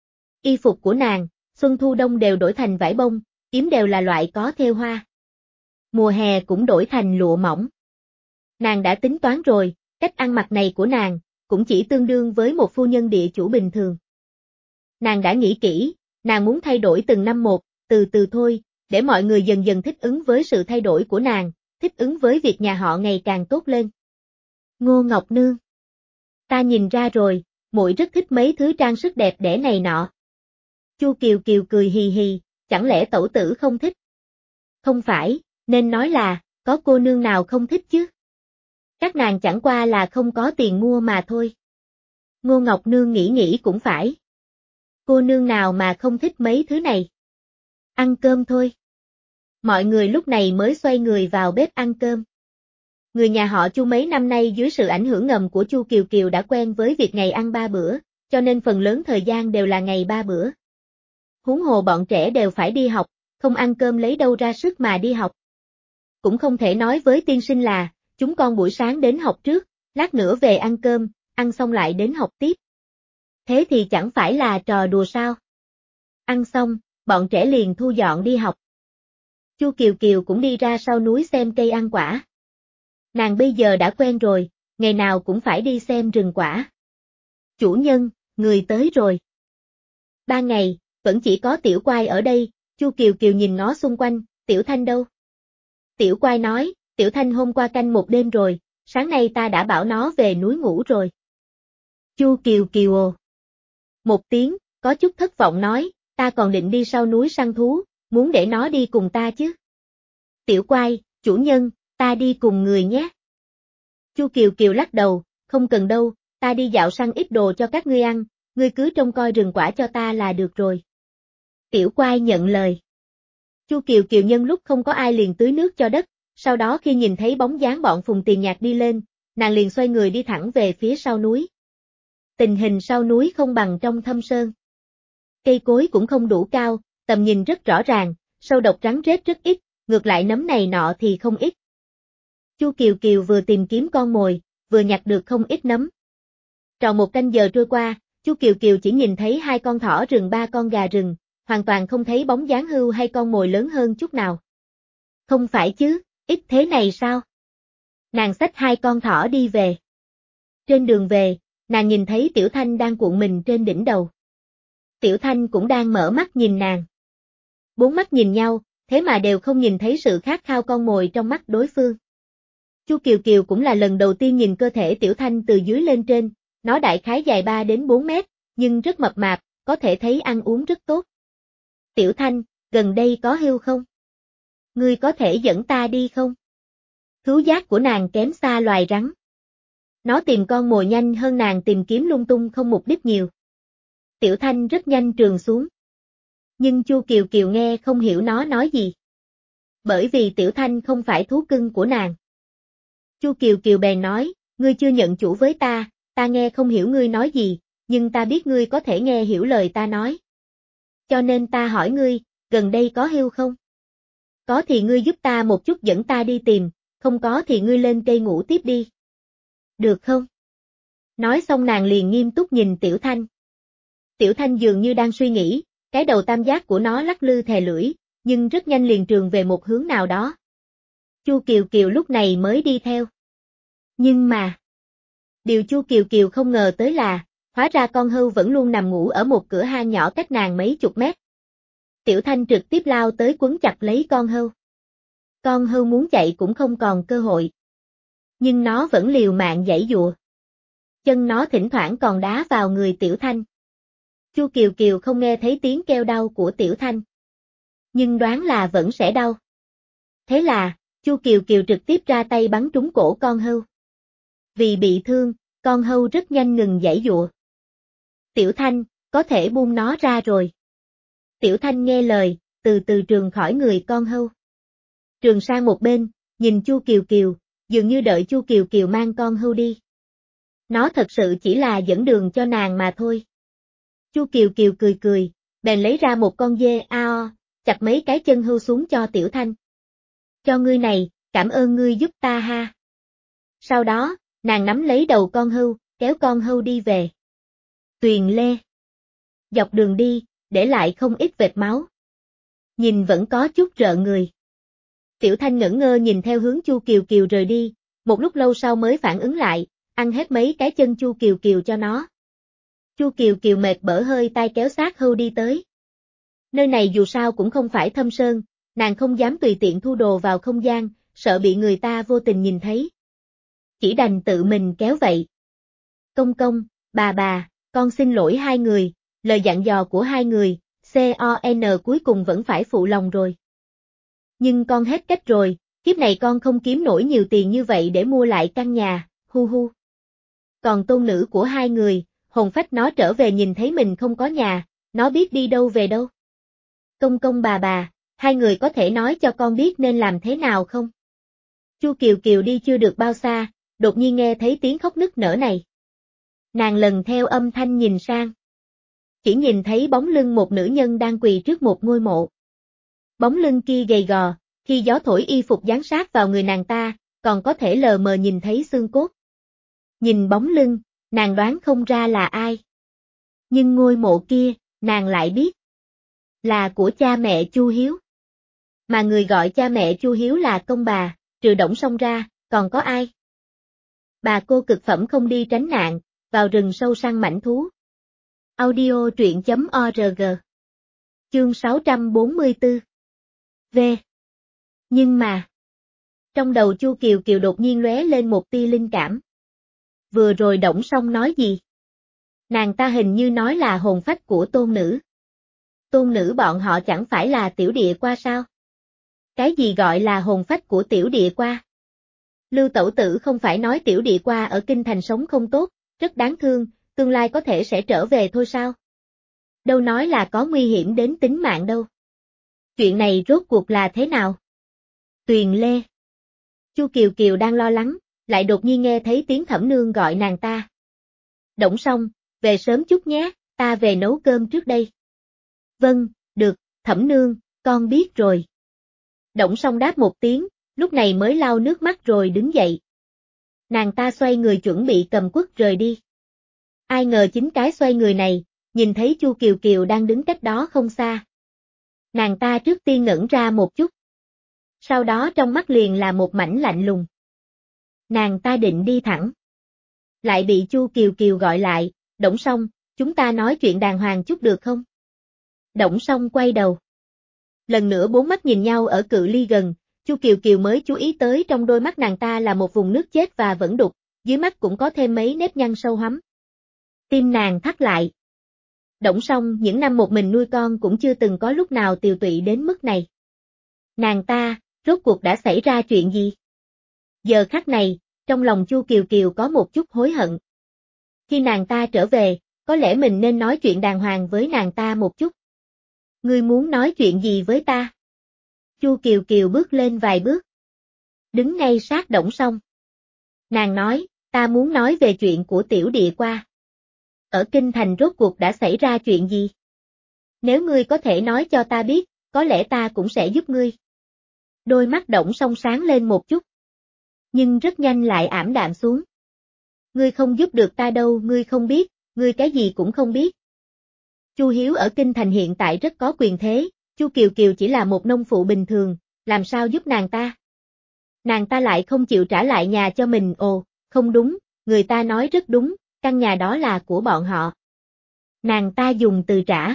Y phục của nàng, xuân thu đông đều đổi thành vải bông, yếm đều là loại có thêu hoa. Mùa hè cũng đổi thành lụa mỏng. Nàng đã tính toán rồi, cách ăn mặc này của nàng, cũng chỉ tương đương với một phu nhân địa chủ bình thường. Nàng đã nghĩ kỹ, nàng muốn thay đổi từng năm một, từ từ thôi, để mọi người dần dần thích ứng với sự thay đổi của nàng, thích ứng với việc nhà họ ngày càng tốt lên. Ngô Ngọc Nương. Ta nhìn ra rồi, muội rất thích mấy thứ trang sức đẹp đẽ này nọ. Chu Kiều Kiều cười hì hì, chẳng lẽ tẩu tử không thích? Không phải, nên nói là, có cô nương nào không thích chứ? Các nàng chẳng qua là không có tiền mua mà thôi. Ngô Ngọc Nương nghĩ nghĩ cũng phải. Cô nương nào mà không thích mấy thứ này? Ăn cơm thôi. Mọi người lúc này mới xoay người vào bếp ăn cơm. Người nhà họ Chu mấy năm nay dưới sự ảnh hưởng ngầm của Chu Kiều Kiều đã quen với việc ngày ăn ba bữa, cho nên phần lớn thời gian đều là ngày ba bữa. Huống hồ bọn trẻ đều phải đi học, không ăn cơm lấy đâu ra sức mà đi học. Cũng không thể nói với tiên sinh là, chúng con buổi sáng đến học trước, lát nữa về ăn cơm, ăn xong lại đến học tiếp. Thế thì chẳng phải là trò đùa sao? Ăn xong, bọn trẻ liền thu dọn đi học. Chu Kiều Kiều cũng đi ra sau núi xem cây ăn quả. Nàng bây giờ đã quen rồi, ngày nào cũng phải đi xem rừng quả. Chủ nhân, người tới rồi. Ba ngày, vẫn chỉ có Tiểu Quai ở đây, Chu Kiều Kiều nhìn ngó xung quanh, Tiểu Thanh đâu? Tiểu Quai nói, Tiểu Thanh hôm qua canh một đêm rồi, sáng nay ta đã bảo nó về núi ngủ rồi. Chu Kiều Kiều ồ. Một tiếng, có chút thất vọng nói, ta còn định đi sau núi săn thú, muốn để nó đi cùng ta chứ. Tiểu Quai, chủ nhân, ta đi cùng người nhé. Chu Kiều Kiều lắc đầu, không cần đâu, ta đi dạo săn ít đồ cho các ngươi ăn, ngươi cứ trông coi rừng quả cho ta là được rồi. Tiểu Quai nhận lời. Chu Kiều Kiều nhân lúc không có ai liền tưới nước cho đất, sau đó khi nhìn thấy bóng dáng bọn Phùng Tiền Nhạc đi lên, nàng liền xoay người đi thẳng về phía sau núi. Tình hình sau núi không bằng trong thâm sơn. Cây cối cũng không đủ cao, tầm nhìn rất rõ ràng, sâu độc rắn rết rất ít, ngược lại nấm này nọ thì không ít. Chu Kiều Kiều vừa tìm kiếm con mồi, vừa nhặt được không ít nấm. Tròn một canh giờ trôi qua, Chu Kiều Kiều chỉ nhìn thấy hai con thỏ rừng ba con gà rừng, hoàn toàn không thấy bóng dáng hươu hay con mồi lớn hơn chút nào. Không phải chứ, ít thế này sao? Nàng xách hai con thỏ đi về. Trên đường về, nàng nhìn thấy Tiểu Thanh đang cuộn mình trên đỉnh đầu. Tiểu Thanh cũng đang mở mắt nhìn nàng. Bốn mắt nhìn nhau, thế mà đều không nhìn thấy sự khát khao con mồi trong mắt đối phương. Chu Kiều Kiều cũng là lần đầu tiên nhìn cơ thể Tiểu Thanh từ dưới lên trên, nó đại khái dài ba đến bốn mét, nhưng rất mập mạp, có thể thấy ăn uống rất tốt. Tiểu Thanh, gần đây có hươu không? Ngươi có thể dẫn ta đi không? Khứu giác của nàng kém xa loài rắn. Nó tìm con mồi nhanh hơn nàng tìm kiếm lung tung không mục đích nhiều. Tiểu Thanh rất nhanh trườn xuống. Nhưng Chu Kiều Kiều nghe không hiểu nó nói gì. Bởi vì Tiểu Thanh không phải thú cưng của nàng. Chu Kiều Kiều bèn nói, ngươi chưa nhận chủ với ta, ta nghe không hiểu ngươi nói gì, nhưng ta biết ngươi có thể nghe hiểu lời ta nói. Cho nên ta hỏi ngươi, gần đây có hươu không? Có thì ngươi giúp ta một chút dẫn ta đi tìm, không có thì ngươi lên cây ngủ tiếp đi. Được không? Nói xong nàng liền nghiêm túc nhìn Tiểu Thanh. Tiểu Thanh dường như đang suy nghĩ, cái đầu tam giác của nó lắc lư thè lưỡi, nhưng rất nhanh liền trường về một hướng nào đó. Chu Kiều Kiều lúc này mới đi theo. Nhưng mà, điều Chu Kiều Kiều không ngờ tới là, hóa ra con hươu vẫn luôn nằm ngủ ở một cửa hang nhỏ cách nàng mấy chục mét. Tiểu Thanh trực tiếp lao tới quấn chặt lấy con hươu. Con hươu muốn chạy cũng không còn cơ hội. Nhưng nó vẫn liều mạng giãy giụa. Chân nó thỉnh thoảng còn đá vào người Tiểu Thanh. Chu Kiều Kiều không nghe thấy tiếng kêu đau của Tiểu Thanh. Nhưng đoán là vẫn sẽ đau. Thế là, Chu Kiều Kiều trực tiếp ra tay bắn trúng cổ con hươu. Vì bị thương, con hươu rất nhanh ngừng giãy giụa. Tiểu Thanh, có thể buông nó ra rồi. Tiểu Thanh nghe lời, từ từ trường khỏi người con hươu. Trường sang một bên, nhìn Chu Kiều Kiều, dường như đợi Chu Kiều Kiều mang con hươu đi. Nó thật sự chỉ là dẫn đường cho nàng mà thôi. Chu Kiều Kiều cười cười, bèn lấy ra một con dê ao, chặt mấy cái chân hươu xuống cho Tiểu Thanh. Cho ngươi này, cảm ơn ngươi giúp ta ha. Sau đó, nàng nắm lấy đầu con hươu, kéo con hươu đi về. Tuyền Lê. Dọc đường đi, để lại không ít vệt máu. Nhìn vẫn có chút rợn người. Tiểu Thanh ngẩn ngơ nhìn theo hướng Chu Kiều Kiều rời đi, một lúc lâu sau mới phản ứng lại, ăn hết mấy cái chân Chu Kiều Kiều cho nó. Chu Kiều Kiều mệt bở hơi tay kéo xác hươu đi tới. Nơi này dù sao cũng không phải thâm sơn, nàng không dám tùy tiện thu đồ vào không gian, sợ bị người ta vô tình nhìn thấy. Chỉ đành tự mình kéo vậy. Công công, bà bà, con xin lỗi hai người, lời dặn dò của hai người, con cuối cùng vẫn phải phụ lòng rồi. Nhưng con hết cách rồi, kiếp này con không kiếm nổi nhiều tiền như vậy để mua lại căn nhà, hu hu. Còn tôn nữ của hai người, hồn phách nó trở về nhìn thấy mình không có nhà, nó biết đi đâu về đâu. Công công bà bà, hai người có thể nói cho con biết nên làm thế nào không? Chu Kiều Kiều đi chưa được bao xa, đột nhiên nghe thấy tiếng khóc nức nở này. Nàng lần theo âm thanh nhìn sang. Chỉ nhìn thấy bóng lưng một nữ nhân đang quỳ trước một ngôi mộ. Bóng lưng kia gầy gò, khi gió thổi y phục dán sát vào người nàng ta, còn có thể lờ mờ nhìn thấy xương cốt. Nhìn bóng lưng, nàng đoán không ra là ai. Nhưng ngôi mộ kia, nàng lại biết. Là của cha mẹ Chu Hiếu. Mà người gọi cha mẹ Chu Hiếu là công bà, trừ Đổng Song ra, còn có ai? Bà cô cực phẩm không đi tránh nạn, vào rừng sâu săn mãnh thú. Audio truyện chấm org. Chương sáu trăm bốn mươi tư. V. Nhưng mà. Trong đầu Chu Kiều Kiều đột nhiên lóe lên một tia linh cảm. Vừa rồi Đổng Song nói gì? Nàng ta hình như nói là hồn phách của tôn nữ. Tôn nữ bọn họ chẳng phải là tiểu địa qua sao? Cái gì gọi là hồn phách của tiểu địa qua? Lưu Tẩu Tử không phải nói tiểu địa qua ở kinh thành sống không tốt, rất đáng thương, tương lai có thể sẽ trở về thôi sao? Đâu nói là có nguy hiểm đến tính mạng đâu. Chuyện này rốt cuộc là thế nào? Tuyền Lê. Chu Kiều Kiều đang lo lắng, lại đột nhiên nghe thấy tiếng Thẩm Nương gọi nàng ta. Đổng Song, về sớm chút nhé, ta về nấu cơm trước đây. Vâng, được, Thẩm Nương, con biết rồi. Đổng Song đáp một tiếng, lúc này mới lau nước mắt rồi đứng dậy. Nàng ta xoay người chuẩn bị cầm quất rời đi. Ai ngờ chính cái xoay người này, nhìn thấy Chu Kiều Kiều đang đứng cách đó không xa. Nàng ta trước tiên ngẩn ra một chút. Sau đó trong mắt liền là một mảnh lạnh lùng. Nàng ta định đi thẳng. Lại bị Chu Kiều Kiều gọi lại, Đổng Song, chúng ta nói chuyện đàng hoàng chút được không? Đổng Song quay đầu. Lần nữa bốn mắt nhìn nhau ở cự ly gần, Chu Kiều Kiều mới chú ý tới trong đôi mắt nàng ta là một vùng nước chết và vẫn đục, dưới mắt cũng có thêm mấy nếp nhăn sâu hắm. Tim nàng thắt lại. Đổng Song những năm một mình nuôi con cũng chưa từng có lúc nào tiều tụy đến mức này. Nàng ta, rốt cuộc đã xảy ra chuyện gì? Giờ khắc này, trong lòng Chu Kiều Kiều có một chút hối hận. Khi nàng ta trở về, có lẽ mình nên nói chuyện đàng hoàng với nàng ta một chút. Ngươi muốn nói chuyện gì với ta? Chu Kiều Kiều bước lên vài bước. Đứng ngay sát Đổng Song. Nàng nói, ta muốn nói về chuyện của tiểu địa qua. Ở kinh thành rốt cuộc đã xảy ra chuyện gì? Nếu ngươi có thể nói cho ta biết, có lẽ ta cũng sẽ giúp ngươi. Đôi mắt Đổng Song sáng lên một chút. Nhưng rất nhanh lại ảm đạm xuống. Ngươi không giúp được ta đâu, ngươi không biết, ngươi cái gì cũng không biết. Chu Hiếu ở kinh thành hiện tại rất có quyền thế, Chu Kiều Kiều chỉ là một nông phụ bình thường, làm sao giúp nàng ta? Nàng ta lại không chịu trả lại nhà cho mình, ồ, không đúng, người ta nói rất đúng, căn nhà đó là của bọn họ. Nàng ta dùng từ trả.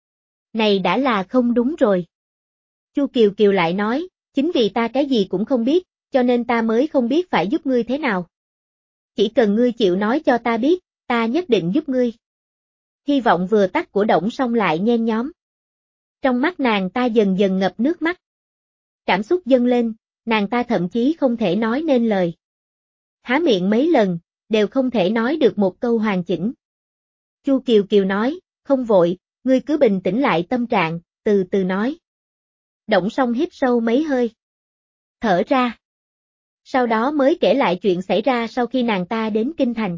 Này đã là không đúng rồi. Chu Kiều Kiều lại nói, chính vì ta cái gì cũng không biết, cho nên ta mới không biết phải giúp ngươi thế nào. Chỉ cần ngươi chịu nói cho ta biết, ta nhất định giúp ngươi. Hy vọng vừa tắt của Đổng Song lại nhen nhóm. Trong mắt nàng ta dần dần ngập nước mắt. Cảm xúc dâng lên, nàng ta thậm chí không thể nói nên lời. Há miệng mấy lần, đều không thể nói được một câu hoàn chỉnh. Chu Kiều Kiều nói, không vội, ngươi cứ bình tĩnh lại tâm trạng, từ từ nói. Đổng Song hít sâu mấy hơi. Thở ra. Sau đó mới kể lại chuyện xảy ra sau khi nàng ta đến Kinh Thành.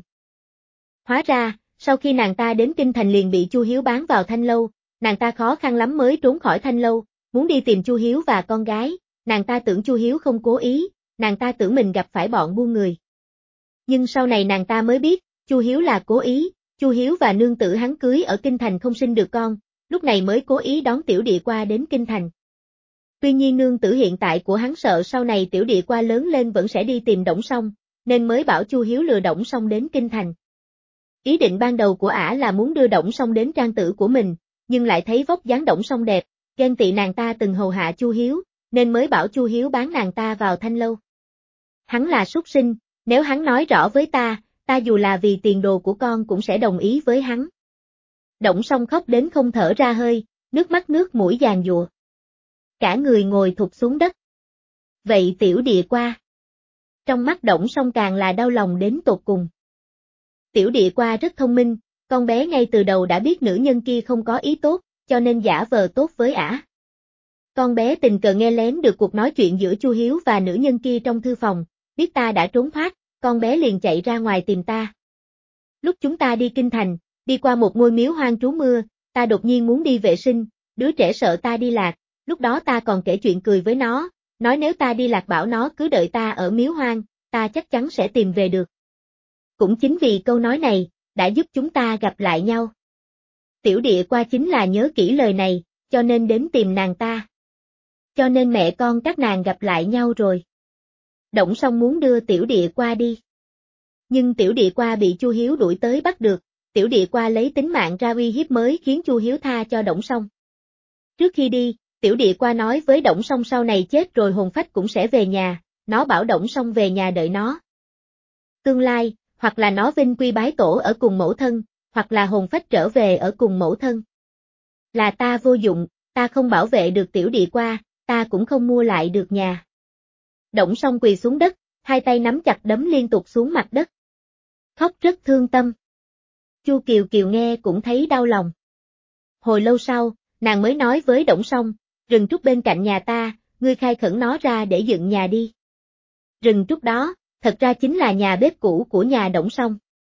Hóa ra, sau khi nàng ta đến Kinh Thành liền bị Chu Hiếu bán vào Thanh Lâu, nàng ta khó khăn lắm mới trốn khỏi Thanh Lâu, muốn đi tìm Chu Hiếu và con gái, nàng ta tưởng Chu Hiếu không cố ý, nàng ta tưởng mình gặp phải bọn buôn người. Nhưng sau này nàng ta mới biết, Chu Hiếu là cố ý, Chu Hiếu và nương tử hắn cưới ở Kinh Thành không sinh được con, lúc này mới cố ý đón tiểu địa qua đến Kinh Thành. Tuy nhiên nương tử hiện tại của hắn sợ sau này tiểu địa qua lớn lên vẫn sẽ đi tìm Đổng Song, nên mới bảo Chu Hiếu lừa Đổng Song đến Kinh Thành. Ý định ban đầu của ả là muốn đưa Đổng Song đến trang tử của mình, nhưng lại thấy vóc dáng Đổng Song đẹp, ghen tị nàng ta từng hầu hạ Chu Hiếu, nên mới bảo Chu Hiếu bán nàng ta vào Thanh Lâu. Hắn là súc sinh, nếu hắn nói rõ với ta, ta dù là vì tiền đồ của con cũng sẽ đồng ý với hắn. Đổng Song khóc đến không thở ra hơi, nước mắt nước mũi giàn giụa. Cả người ngồi thụp xuống đất. Vậy tiểu địa qua. Trong mắt Đổng Song càng là đau lòng đến tột cùng. Tiểu địa qua rất thông minh, con bé ngay từ đầu đã biết nữ nhân kia không có ý tốt, cho nên giả vờ tốt với ả. Con bé tình cờ nghe lén được cuộc nói chuyện giữa Chu Hiếu và nữ nhân kia trong thư phòng, biết ta đã trốn thoát, con bé liền chạy ra ngoài tìm ta. Lúc chúng ta đi Kinh Thành, đi qua một ngôi miếu hoang trú mưa, ta đột nhiên muốn đi vệ sinh, đứa trẻ sợ ta đi lạc, lúc đó ta còn kể chuyện cười với nó, nói nếu ta đi lạc bảo nó cứ đợi ta ở miếu hoang, ta chắc chắn sẽ tìm về được. Cũng chính vì câu nói này, đã giúp chúng ta gặp lại nhau. Tiểu địa qua chính là nhớ kỹ lời này, cho nên đến tìm nàng ta. Cho nên mẹ con các nàng gặp lại nhau rồi. Đổng Song muốn đưa tiểu địa qua đi. Nhưng tiểu địa qua bị Chu Hiếu đuổi tới bắt được, tiểu địa qua lấy tính mạng ra uy hiếp mới khiến Chu Hiếu tha cho Đổng Song. Trước khi đi, tiểu địa qua nói với Đổng Song sau này chết rồi hồn phách cũng sẽ về nhà, nó bảo Đổng Song về nhà đợi nó. Tương lai, hoặc là nó vinh quy bái tổ ở cùng mẫu thân, hoặc là hồn phách trở về ở cùng mẫu thân. Là ta vô dụng, ta không bảo vệ được tiểu địa qua, ta cũng không mua lại được nhà. Đổng Song quỳ xuống đất, hai tay nắm chặt đấm liên tục xuống mặt đất. Khóc rất thương tâm. Chu Kiều Kiều nghe cũng thấy đau lòng. Hồi lâu sau, nàng mới nói với Đổng Song, rừng trúc bên cạnh nhà ta, ngươi khai khẩn nó ra để dựng nhà đi. Rừng trúc đó, thật ra chính là nhà bếp cũ của nhà Đổng Song.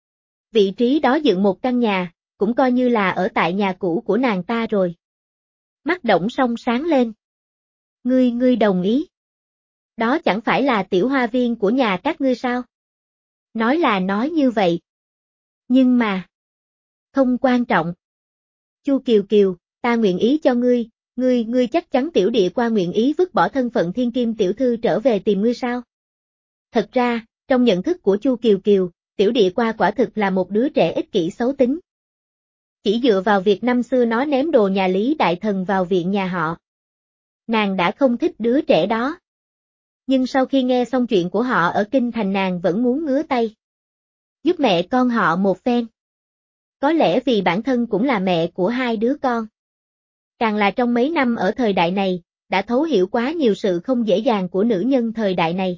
Vị trí đó dựng một căn nhà, cũng coi như là ở tại nhà cũ của nàng ta rồi. Mắt Đổng Song sáng lên. Ngươi ngươi đồng ý. Đó chẳng phải là tiểu hoa viên của nhà các ngươi sao? Nói là nói như vậy. Nhưng mà, không quan trọng. Chu Kiều Kiều, ta nguyện ý cho ngươi, ngươi ngươi chắc chắn tiểu địa qua nguyện ý vứt bỏ thân phận thiên kim tiểu thư trở về tìm ngươi sao? Thật ra, trong nhận thức của Chu Kiều Kiều, tiểu địa qua quả thực là một đứa trẻ ích kỷ xấu tính. Chỉ dựa vào việc năm xưa nó ném đồ nhà Lý Đại Thần vào viện nhà họ. Nàng đã không thích đứa trẻ đó. Nhưng sau khi nghe xong chuyện của họ ở Kinh Thành nàng vẫn muốn ngứa tay. Giúp mẹ con họ một phen. Có lẽ vì bản thân cũng là mẹ của hai đứa con. Càng là trong mấy năm ở thời đại này, đã thấu hiểu quá nhiều sự không dễ dàng của nữ nhân thời đại này.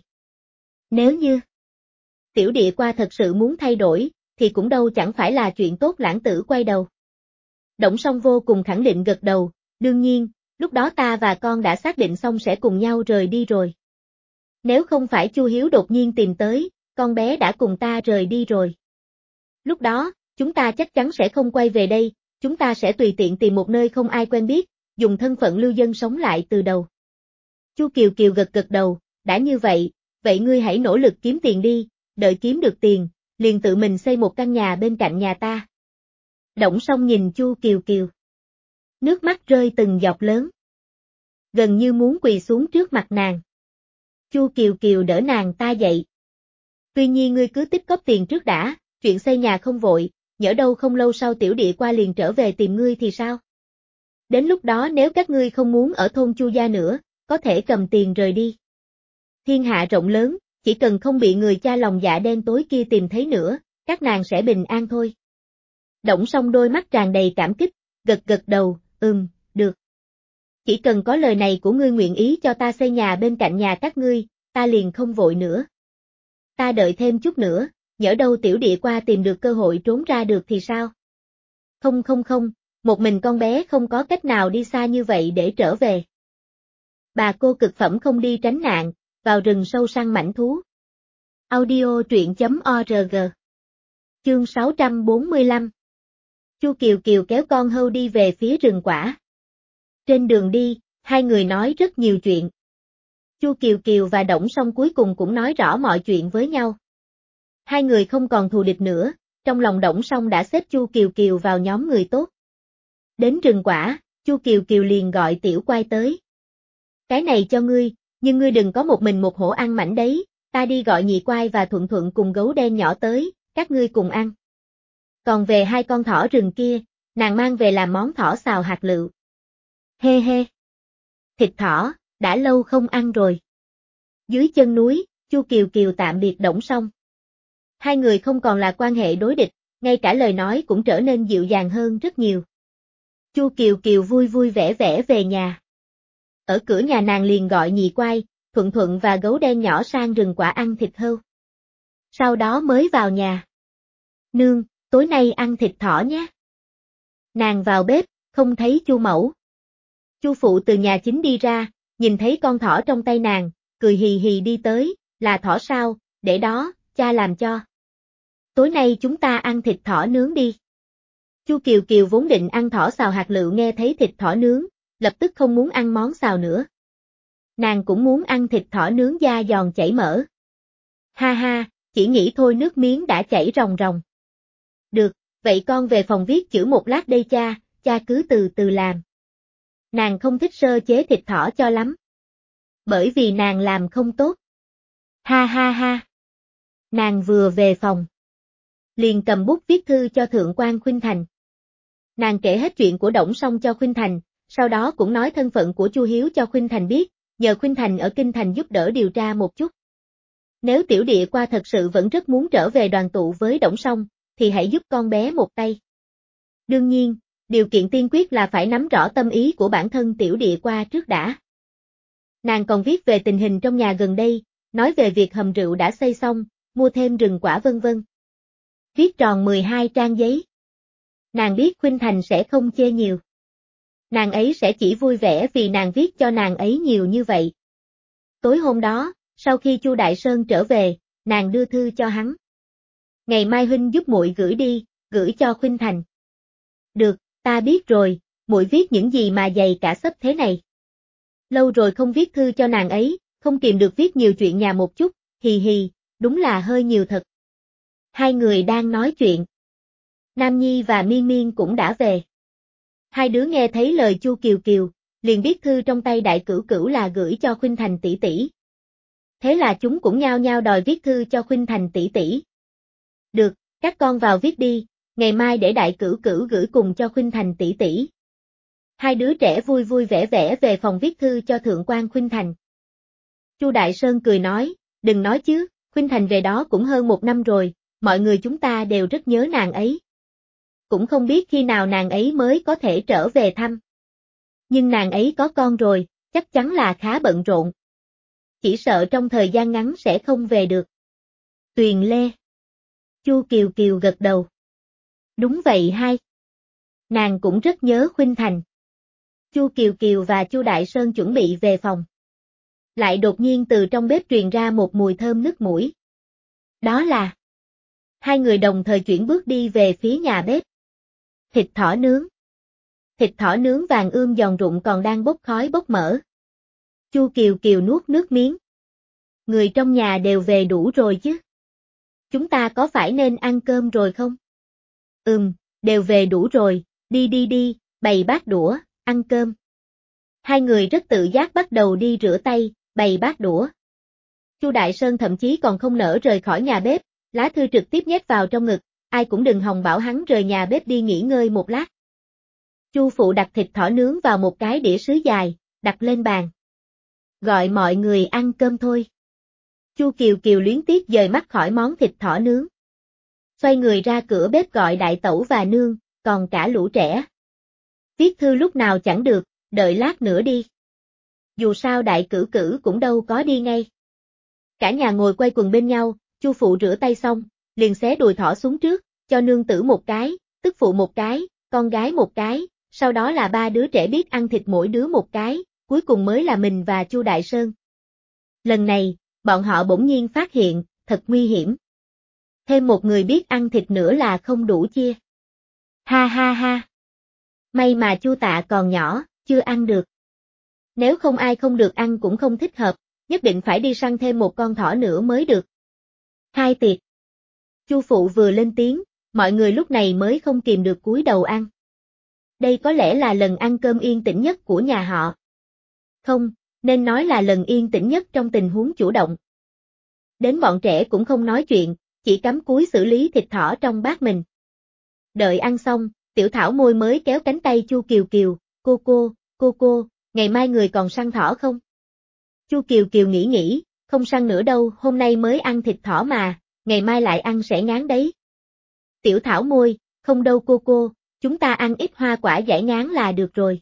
Nếu như tiểu địa qua thật sự muốn thay đổi, thì cũng đâu chẳng phải là chuyện tốt lãng tử quay đầu. Đổng Song vô cùng khẳng định gật đầu, đương nhiên, lúc đó ta và con đã xác định xong sẽ cùng nhau rời đi rồi. Nếu không phải Chu Hiếu đột nhiên tìm tới, con bé đã cùng ta rời đi rồi. Lúc đó, chúng ta chắc chắn sẽ không quay về đây, chúng ta sẽ tùy tiện tìm một nơi không ai quen biết, dùng thân phận lưu dân sống lại từ đầu. Chu Kiều Kiều gật gật đầu, đã như vậy, vậy ngươi hãy nỗ lực kiếm tiền đi, đợi kiếm được tiền, liền tự mình xây một căn nhà bên cạnh nhà ta. Đổng Song nhìn Chu Kiều Kiều. Nước mắt rơi từng giọt lớn. Gần như muốn quỳ xuống trước mặt nàng. Chu Kiều Kiều đỡ nàng ta dậy. Tuy nhiên ngươi cứ tích góp tiền trước đã, chuyện xây nhà không vội, nhỡ đâu không lâu sau tiểu địa qua liền trở về tìm ngươi thì sao? Đến lúc đó nếu các ngươi không muốn ở thôn Chu gia nữa, có thể cầm tiền rời đi. Thiên hạ rộng lớn, chỉ cần không bị người cha lòng dạ đen tối kia tìm thấy nữa, các nàng sẽ bình an thôi. Đổng Song đôi mắt tràn đầy cảm kích, gật gật đầu, ừm, được. Chỉ cần có lời này của ngươi nguyện ý cho ta xây nhà bên cạnh nhà các ngươi, ta liền không vội nữa. Ta đợi thêm chút nữa, nhỡ đâu tiểu địa qua tìm được cơ hội trốn ra được thì sao? Không không không, một mình con bé không có cách nào đi xa như vậy để trở về. Bà cô cực phẩm không đi tránh nạn, vào rừng sâu săn mãnh thú. Audio truyện chấm org. Chương sáu trăm bốn mươi lăm. Chu Kiều Kiều kéo con hươu đi về phía rừng quả. Trên đường đi, hai người nói rất nhiều chuyện. Chu Kiều Kiều và Đổng Song cuối cùng cũng nói rõ mọi chuyện với nhau. Hai người không còn thù địch nữa, trong lòng Đổng Song đã xếp Chu Kiều Kiều vào nhóm người tốt. Đến rừng quả, Chu Kiều Kiều liền gọi Tiểu Quai tới. Cái này cho ngươi, nhưng ngươi đừng có một mình một hổ ăn mảnh đấy, ta đi gọi Nhị Quai và Thuận Thuận cùng gấu đen nhỏ tới, các ngươi cùng ăn. Còn về hai con thỏ rừng kia, nàng mang về làm món thỏ xào hạt lựu. Hê hê. Thịt thỏ, đã lâu không ăn rồi. Dưới chân núi, Chu Kiều Kiều tạm biệt Đổng Song. Hai người không còn là quan hệ đối địch, ngay cả lời nói cũng trở nên dịu dàng hơn rất nhiều. Chu Kiều Kiều vui vui vẻ vẻ về nhà. Ở cửa nhà nàng liền gọi Nhị Quai, Thuận Thuận và gấu đen nhỏ sang rừng quả ăn thịt hươu. Sau đó mới vào nhà. Nương, tối nay ăn thịt thỏ nhé. Nàng vào bếp, không thấy Chu mẫu. Chu phụ từ nhà chính đi ra, nhìn thấy con thỏ trong tay nàng, cười hì hì đi tới, là thỏ sao, để đó, cha làm cho. Tối nay chúng ta ăn thịt thỏ nướng đi. Chu Kiều Kiều vốn định ăn thỏ xào hạt lựu nghe thấy thịt thỏ nướng, lập tức không muốn ăn món xào nữa. Nàng cũng muốn ăn thịt thỏ nướng da giòn chảy mỡ. Ha ha, chỉ nghĩ thôi nước miếng đã chảy ròng ròng. Được, vậy con về phòng viết chữ một lát đây cha, cha cứ từ từ làm. Nàng không thích sơ chế thịt thỏ cho lắm. Bởi vì nàng làm không tốt. Ha ha ha. Nàng vừa về phòng. Liền cầm bút viết thư cho Thượng quan Khuynh Thành. Nàng kể hết chuyện của Đổng Song cho Khuynh Thành, sau đó cũng nói thân phận của Chu Hiếu cho Khuynh Thành biết, nhờ Khuynh Thành ở Kinh Thành giúp đỡ điều tra một chút. Nếu tiểu địa qua thật sự vẫn rất muốn trở về đoàn tụ với Đổng Song, thì hãy giúp con bé một tay. Đương nhiên, điều kiện tiên quyết là phải nắm rõ tâm ý của bản thân tiểu địa qua trước đã. Nàng còn viết về tình hình trong nhà gần đây, nói về việc hầm rượu đã xây xong, mua thêm rừng quả vân vân. Viết tròn mười hai trang giấy. Nàng biết Khuynh Thành sẽ không chê nhiều. Nàng ấy sẽ chỉ vui vẻ vì nàng viết cho nàng ấy nhiều như vậy. Tối hôm đó, sau khi Chu Đại Sơn trở về, nàng đưa thư cho hắn. Ngày mai huynh giúp muội gửi đi, gửi cho Khuynh Thành. Được, ta biết rồi, muội viết những gì mà dày cả xấp thế này. Lâu rồi không viết thư cho nàng ấy, không kìm được viết nhiều chuyện nhà một chút, hì hì, đúng là hơi nhiều thật. Hai người đang nói chuyện. Nam Nhi và Miên Miên cũng đã về. Hai đứa nghe thấy lời Chu Kiều Kiều, liền biết thư trong tay Đại Cửu Cửu là gửi cho Khuynh Thành tỷ tỷ. Thế là chúng cũng nhao nhao đòi viết thư cho Khuynh Thành tỷ tỷ. Được, các con vào viết đi, ngày mai để Đại Cửu Cửu gửi cùng cho Khuynh Thành tỷ tỷ. Hai đứa trẻ vui vui vẻ vẻ về phòng viết thư cho Thượng quan Khuynh Thành. Chu Đại Sơn cười nói, đừng nói chứ, Khuynh Thành về đó cũng hơn một năm rồi, mọi người chúng ta đều rất nhớ nàng ấy. Cũng không biết khi nào nàng ấy mới có thể trở về thăm. Nhưng nàng ấy có con rồi, chắc chắn là khá bận rộn. Chỉ sợ trong thời gian ngắn sẽ không về được. Tuyền Lê. Chu Kiều Kiều gật đầu. Đúng vậy hai. Nàng cũng rất nhớ Khuynh Thành. Chu Kiều Kiều và Chu Đại Sơn chuẩn bị về phòng. Lại đột nhiên từ trong bếp truyền ra một mùi thơm nức mũi. Đó là... Hai người đồng thời chuyển bước đi về phía nhà bếp. Thịt thỏ nướng. Thịt thỏ nướng vàng ươm giòn rụng còn đang bốc khói bốc mỡ. Chu Kiều Kiều nuốt nước miếng. Người trong nhà đều về đủ rồi chứ. Chúng ta có phải nên ăn cơm rồi không? Ừm, đều về đủ rồi, đi đi đi, bày bát đũa, ăn cơm. Hai người rất tự giác bắt đầu đi rửa tay, bày bát đũa. Chu Đại Sơn thậm chí còn không nỡ rời khỏi nhà bếp, lá thư trực tiếp nhét vào trong ngực, ai cũng đừng hòng bảo hắn rời nhà bếp đi nghỉ ngơi một lát. Chu phụ đặt thịt thỏ nướng vào một cái đĩa sứ dài, đặt lên bàn. Gọi mọi người ăn cơm thôi. Chu Kiều Kiều luyến tiếc dời mắt khỏi món thịt thỏ nướng. Xoay người ra cửa bếp gọi đại tẩu và nương, còn cả lũ trẻ. Viết thư lúc nào chẳng được, đợi lát nữa đi. Dù sao Đại Cửu Cửu cũng đâu có đi ngay. Cả nhà ngồi quay quần bên nhau, Chu phụ rửa tay xong, liền xé đùi thỏ xuống trước, cho nương tử một cái, tức phụ một cái, con gái một cái, sau đó là ba đứa trẻ biết ăn thịt mỗi đứa một cái, cuối cùng mới là mình và Chu Đại Sơn. Lần này, bọn họ bỗng nhiên phát hiện, thật nguy hiểm. Thêm một người biết ăn thịt nữa là không đủ chia. Ha ha ha. May mà Chu Tạ còn nhỏ, chưa ăn được. Nếu không ai không được ăn cũng không thích hợp, nhất định phải đi săn thêm một con thỏ nữa mới được. Hai tiệc. Chu phụ vừa lên tiếng, mọi người lúc này mới không kìm được cúi đầu ăn. Đây có lẽ là lần ăn cơm yên tĩnh nhất của nhà họ. Không, nên nói là lần yên tĩnh nhất trong tình huống chủ động. Đến bọn trẻ cũng không nói chuyện, chỉ cắm cúi xử lý thịt thỏ trong bát mình. Đợi ăn xong, Tiểu Thảo Môi mới kéo cánh tay Chu Kiều Kiều, cô cô, cô cô, ngày mai người còn săn thỏ không? Chu Kiều Kiều nghĩ nghĩ, không săn nữa đâu, hôm nay mới ăn thịt thỏ mà, ngày mai lại ăn sẽ ngán đấy. Tiểu Thảo Môi, không đâu cô cô, chúng ta ăn ít hoa quả giải ngán là được rồi.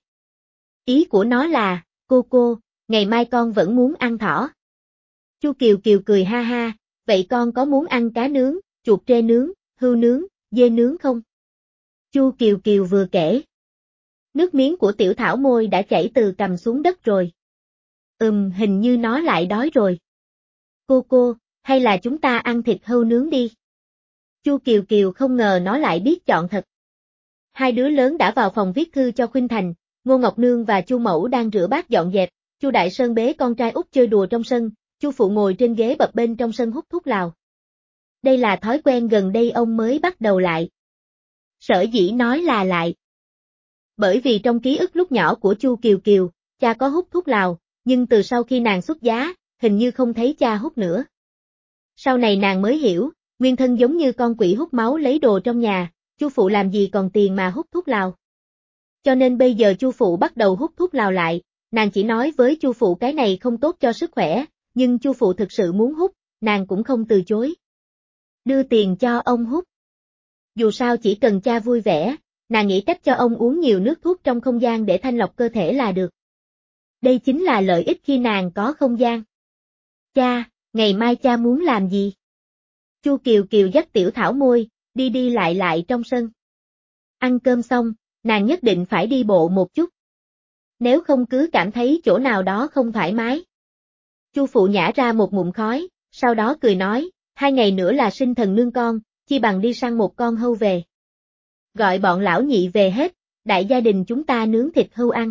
Ý của nó là, cô cô, ngày mai con vẫn muốn ăn thỏ. Chu Kiều Kiều cười ha ha, vậy con có muốn ăn cá nướng, chuột trê nướng, hươu nướng, dê nướng không? Chu Kiều Kiều vừa kể. Nước miếng của Tiểu Thảo Môi đã chảy từ cằm xuống đất rồi. Ừm, hình như nó lại đói rồi. Cô cô, hay là chúng ta ăn thịt hươu nướng đi? Chu Kiều Kiều không ngờ nó lại biết chọn thật. Hai đứa lớn đã vào phòng viết thư cho Khuynh Thành, Ngô Ngọc Nương và Chu Mẫu đang rửa bát dọn dẹp, Chu Đại Sơn bế con trai út chơi đùa trong sân, Chu phụ ngồi trên ghế bập bênh trong sân hút thuốc lào. Đây là thói quen gần đây ông mới bắt đầu lại. Sở dĩ nói là lại. Bởi vì trong ký ức lúc nhỏ của Chu Kiều Kiều, cha có hút thuốc lào, nhưng từ sau khi nàng xuất giá, hình như không thấy cha hút nữa. Sau này nàng mới hiểu, nguyên thân giống như con quỷ hút máu lấy đồ trong nhà, Chu phụ làm gì còn tiền mà hút thuốc lào. Cho nên bây giờ Chu phụ bắt đầu hút thuốc lào lại, nàng chỉ nói với Chu phụ cái này không tốt cho sức khỏe, nhưng Chu phụ thực sự muốn hút, nàng cũng không từ chối. Đưa tiền cho ông hút. Dù sao chỉ cần cha vui vẻ, nàng nghĩ cách cho ông uống nhiều nước thuốc trong không gian để thanh lọc cơ thể là được. Đây chính là lợi ích khi nàng có không gian. Cha, ngày mai cha muốn làm gì? Chu Kiều Kiều dắt Tiểu Thảo môi, đi đi lại lại trong sân. Ăn cơm xong, nàng nhất định phải đi bộ một chút. Nếu không cứ cảm thấy chỗ nào đó không thoải mái. Chu phụ nhả ra một ngụm khói, sau đó cười nói, hai ngày nữa là sinh thần nương con, chi bằng đi săn một con hươu về. Gọi bọn lão nhị về hết, đại gia đình chúng ta nướng thịt hươu ăn.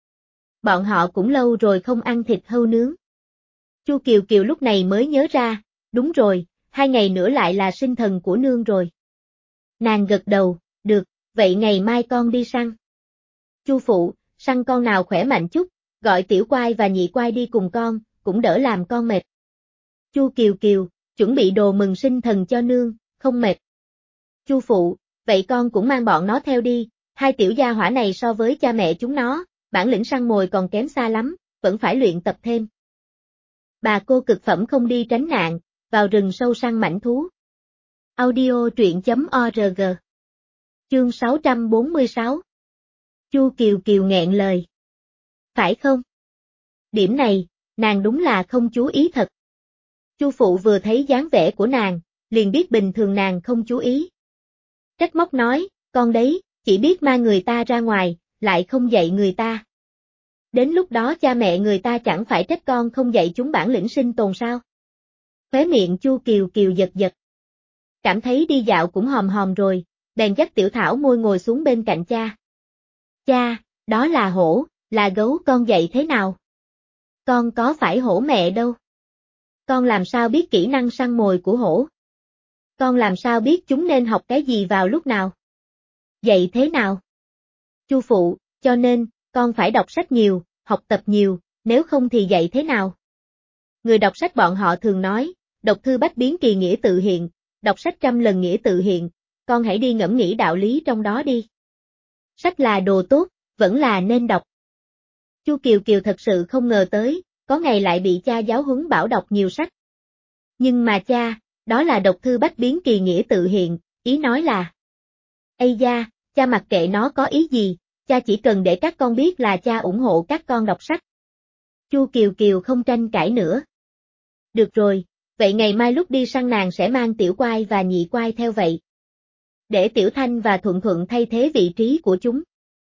Bọn họ cũng lâu rồi không ăn thịt hươu nướng. Chu Kiều Kiều lúc này mới nhớ ra, đúng rồi, hai ngày nữa lại là sinh thần của nương rồi. Nàng gật đầu, được, vậy ngày mai con đi săn. Chu phụ, săn con nào khỏe mạnh chút, gọi tiểu quai và nhị quai đi cùng con, cũng đỡ làm con mệt. Chu Kiều Kiều, chuẩn bị đồ mừng sinh thần cho nương, không mệt. Chu phụ, vậy con cũng mang bọn nó theo đi, hai tiểu gia hỏa này so với cha mẹ chúng nó, bản lĩnh săn mồi còn kém xa lắm, vẫn phải luyện tập thêm. Bà cô cực phẩm không đi tránh nạn, vào rừng sâu săn mãnh thú. Audio truyện chấm org. Chương sáu trăm bốn mươi sáu. Chu Kiều Kiều nghẹn lời. Phải không? Điểm này, nàng đúng là không chú ý thật. Chu phụ vừa thấy dáng vẻ của nàng, liền biết bình thường nàng không chú ý. Trách móc nói, con đấy, chỉ biết mang người ta ra ngoài, lại không dạy người ta. Đến lúc đó cha mẹ người ta chẳng phải trách con không dạy chúng bản lĩnh sinh tồn sao? Khóe miệng Chu Kiều Kiều giật giật. Cảm thấy đi dạo cũng hòm hòm rồi, bèn dắt Tiểu Thảo môi ngồi xuống bên cạnh cha. Cha, đó là hổ, là gấu, con dạy thế nào? Con có phải hổ mẹ đâu. Con làm sao biết kỹ năng săn mồi của hổ? Con làm sao biết chúng nên học cái gì vào lúc nào? Dạy thế nào? Chu phụ, cho nên, con phải đọc sách nhiều, học tập nhiều, nếu không thì dạy thế nào? Người đọc sách bọn họ thường nói, đọc thư bách biến kỳ nghĩa tự hiện, đọc sách trăm lần nghĩa tự hiện, con hãy đi ngẫm nghĩ đạo lý trong đó đi. Sách là đồ tốt, vẫn là nên đọc. Chu Kiều Kiều thật sự không ngờ tới, có ngày lại bị cha giáo huấn bảo đọc nhiều sách. Nhưng mà cha, đó là đọc thư bách biến kỳ nghĩa tự hiện, ý nói là. Ây da, cha mặc kệ nó có ý gì, cha chỉ cần để các con biết là cha ủng hộ các con đọc sách. Chu Kiều Kiều không tranh cãi nữa. Được rồi, vậy ngày mai lúc đi săn nàng sẽ mang tiểu quai và nhị quai theo vậy. Để Tiểu Thanh và Thuận Thuận thay thế vị trí của chúng.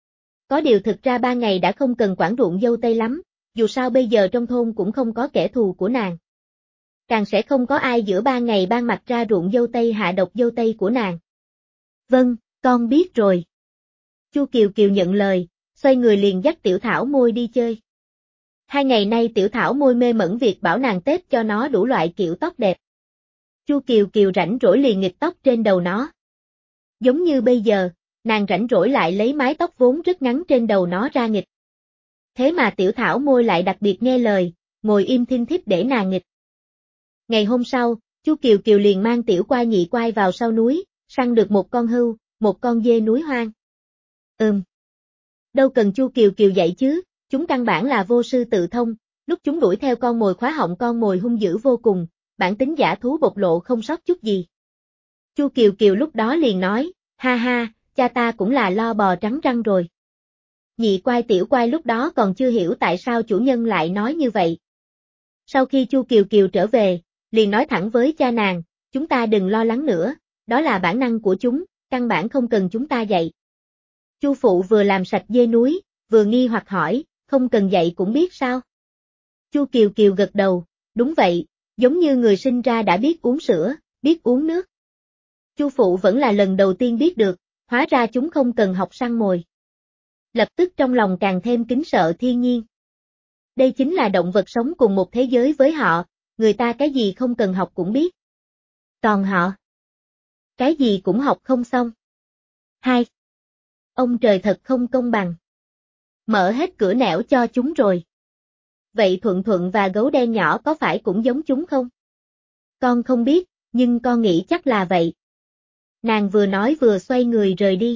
Có điều thực ra ba ngày đã không cần quản ruộng dâu tây lắm, dù sao bây giờ trong thôn cũng không có kẻ thù của nàng. Càng sẽ không có ai giữa ba ngày ban mặt ra ruộng dâu tây hạ độc dâu tây của nàng. Vâng, con biết rồi. Chu Kiều Kiều nhận lời, xoay người liền dắt Tiểu Thảo môi đi chơi. Hai ngày nay Tiểu Thảo môi mê mẩn việc bảo nàng tết cho nó đủ loại kiểu tóc đẹp. Chu Kiều Kiều rảnh rỗi liền nghịch tóc trên đầu nó. Giống như bây giờ, nàng rảnh rỗi lại lấy mái tóc vốn rất ngắn trên đầu nó ra nghịch. Thế mà Tiểu Thảo môi lại đặc biệt nghe lời, ngồi im thinh thít để nàng nghịch. Ngày hôm sau, Chu Kiều Kiều liền mang Tiểu Quai nhị quai vào sau núi, săn được một con hươu, một con dê núi hoang. Ừm. Đâu cần Chu Kiều Kiều dạy chứ, chúng căn bản là vô sư tự thông, lúc chúng đuổi theo con mồi khóa họng con mồi hung dữ vô cùng, bản tính dã thú bộc lộ không sót chút gì. Chu Kiều Kiều lúc đó liền nói, ha ha, cha ta cũng là lo bò trắng răng rồi. Nhị quai Tiểu Quai lúc đó còn chưa hiểu tại sao chủ nhân lại nói như vậy. Sau khi Chu Kiều Kiều trở về, liền nói thẳng với cha nàng, chúng ta đừng lo lắng nữa, đó là bản năng của chúng, căn bản không cần chúng ta dạy. Chu phụ vừa làm sạch dê núi, vừa nghi hoặc hỏi, không cần dạy cũng biết sao? Chu Kiều Kiều gật đầu, đúng vậy, giống như người sinh ra đã biết uống sữa, biết uống nước. Chu phụ vẫn là lần đầu tiên biết được, hóa ra chúng không cần học săn mồi. Lập tức trong lòng càng thêm kính sợ thiên nhiên. Đây chính là động vật sống cùng một thế giới với họ, người ta cái gì không cần học cũng biết. Còn họ, cái gì cũng học không xong. Hai, ông trời thật không công bằng. Mở hết cửa nẻo cho chúng rồi. Vậy Thuận Thuận và gấu đen nhỏ có phải cũng giống chúng không? Con không biết, nhưng con nghĩ chắc là vậy. Nàng vừa nói vừa xoay người rời đi.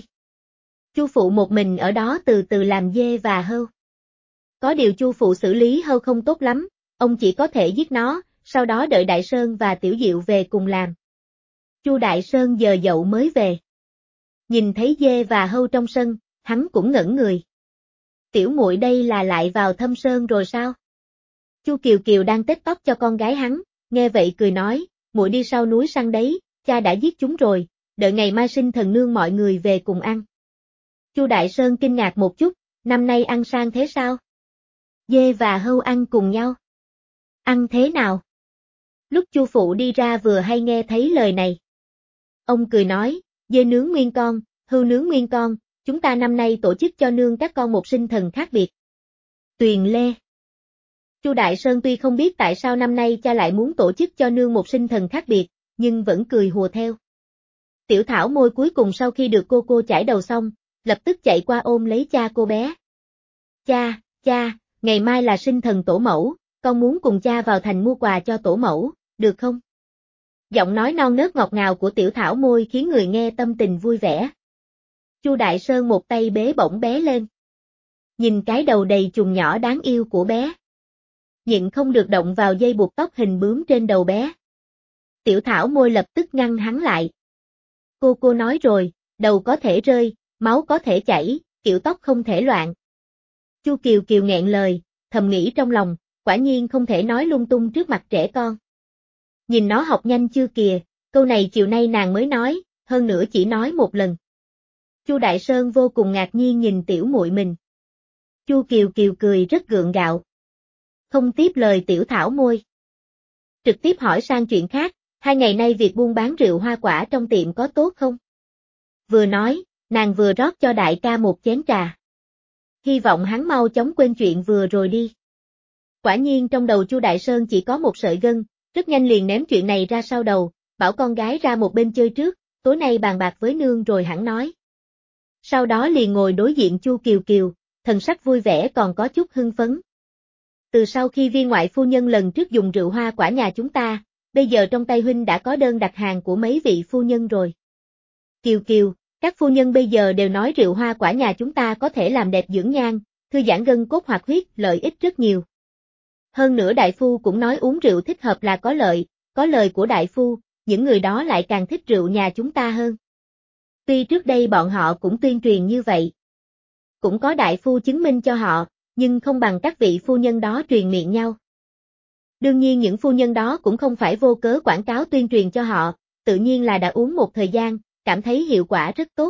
Chu phụ một mình ở đó từ từ làm dê và hươu. Có điều Chu phụ xử lý hươu không tốt lắm, ông chỉ có thể giết nó, sau đó đợi Đại Sơn và Tiểu Diệu về cùng làm. Chu Đại Sơn giờ dậu mới về. Nhìn thấy dê và hâu trong sân, hắn cũng ngẩn người. Tiểu muội đây là lại vào thâm sơn rồi sao? Chu Kiều Kiều đang tết tóc cho con gái hắn, nghe vậy cười nói, muội đi sau núi săn đấy, cha đã giết chúng rồi, đợi ngày mai sinh thần nương mọi người về cùng ăn. Chu Đại Sơn kinh ngạc một chút, năm nay ăn sang thế sao? Dê và hâu ăn cùng nhau. Ăn thế nào? Lúc Chu phụ đi ra vừa hay nghe thấy lời này. Ông cười nói, dê nướng nguyên con, hưu nướng nguyên con, chúng ta năm nay tổ chức cho nương các con một sinh thần khác biệt. Tuyền Lê. Chu Đại Sơn tuy không biết tại sao năm nay cha lại muốn tổ chức cho nương một sinh thần khác biệt, nhưng vẫn cười hùa theo. Tiểu Thảo Môi cuối cùng sau khi được cô cô chải đầu xong, lập tức chạy qua ôm lấy cha cô bé. Cha, cha, ngày mai là sinh thần tổ mẫu, con muốn cùng cha vào thành mua quà cho tổ mẫu, được không? Giọng nói non nớt ngọt ngào của Tiểu Thảo Môi khiến người nghe tâm tình vui vẻ. Chu Đại Sơn một tay bế bổng bé lên. Nhìn cái đầu đầy chùm nhỏ đáng yêu của bé. Nhịn không được động vào dây buộc tóc hình bướm trên đầu bé. Tiểu Thảo Môi lập tức ngăn hắn lại. Cô cô nói rồi, đầu có thể rơi, máu có thể chảy, kiểu tóc không thể loạn. Chu Kiều Kiều nghẹn lời, thầm nghĩ trong lòng, quả nhiên không thể nói lung tung trước mặt trẻ con. Nhìn nó học nhanh chưa kìa, câu này chiều nay nàng mới nói, hơn nữa chỉ nói một lần. Chu Đại Sơn vô cùng ngạc nhiên nhìn tiểu muội mình. Chu Kiều Kiều cười rất gượng gạo. Không tiếp lời Tiểu Thảo Môi. Trực tiếp hỏi sang chuyện khác, hai ngày nay việc buôn bán rượu hoa quả trong tiệm có tốt không? Vừa nói, nàng vừa rót cho đại ca một chén trà. Hy vọng hắn mau chóng quên chuyện vừa rồi đi. Quả nhiên trong đầu Chu Đại Sơn chỉ có một sợi gân, rất nhanh liền ném chuyện này ra sau đầu, bảo con gái ra một bên chơi trước, tối nay bàn bạc với nương rồi hẳn nói. Sau đó liền ngồi đối diện Chu Kiều Kiều, thần sắc vui vẻ còn có chút hưng phấn. Từ sau khi viên ngoại phu nhân lần trước dùng rượu hoa quả nhà chúng ta, bây giờ trong tay huynh đã có đơn đặt hàng của mấy vị phu nhân rồi. Kiều Kiều, các phu nhân bây giờ đều nói rượu hoa quả nhà chúng ta có thể làm đẹp dưỡng nhan, thư giãn gân cốt hoạt huyết, lợi ích rất nhiều. Hơn nữa đại phu cũng nói uống rượu thích hợp là có lợi, có lời của đại phu, những người đó lại càng thích rượu nhà chúng ta hơn. Tuy trước đây bọn họ cũng tuyên truyền như vậy. Cũng có đại phu chứng minh cho họ, nhưng không bằng các vị phu nhân đó truyền miệng nhau. Đương nhiên những phu nhân đó cũng không phải vô cớ quảng cáo tuyên truyền cho họ, tự nhiên là đã uống một thời gian, cảm thấy hiệu quả rất tốt.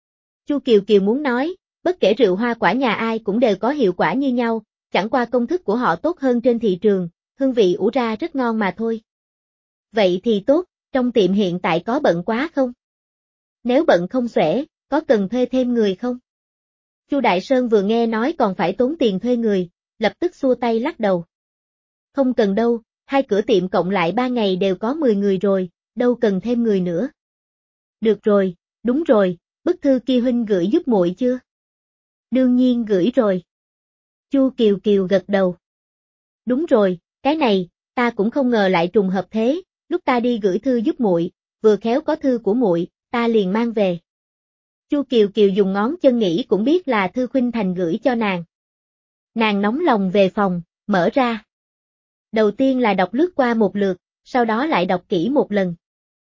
Chu Kiều Kiều muốn nói, bất kể rượu hoa quả nhà ai cũng đều có hiệu quả như nhau, chẳng qua công thức của họ tốt hơn trên thị trường, hương vị ủ ra rất ngon mà thôi. Vậy thì tốt, trong tiệm hiện tại có bận quá không? Nếu bận không xuể, có cần thuê thêm người không? Chu Đại Sơn vừa nghe nói còn phải tốn tiền thuê người, lập tức xua tay lắc đầu. Không cần đâu, hai cửa tiệm cộng lại ba ngày đều có mười người rồi, đâu cần thêm người nữa. Được rồi, đúng rồi, bức thư kia huynh gửi giúp muội chưa? Đương nhiên gửi rồi. Chu Kiều Kiều gật đầu. Đúng rồi, cái này, ta cũng không ngờ lại trùng hợp thế, lúc ta đi gửi thư giúp muội, vừa khéo có thư của muội, ta liền mang về. Chu Kiều Kiều dùng ngón chân nghĩ cũng biết là thư Khuynh Thành gửi cho nàng. Nàng nóng lòng về phòng, mở ra. Đầu tiên là đọc lướt qua một lượt, sau đó lại đọc kỹ một lần.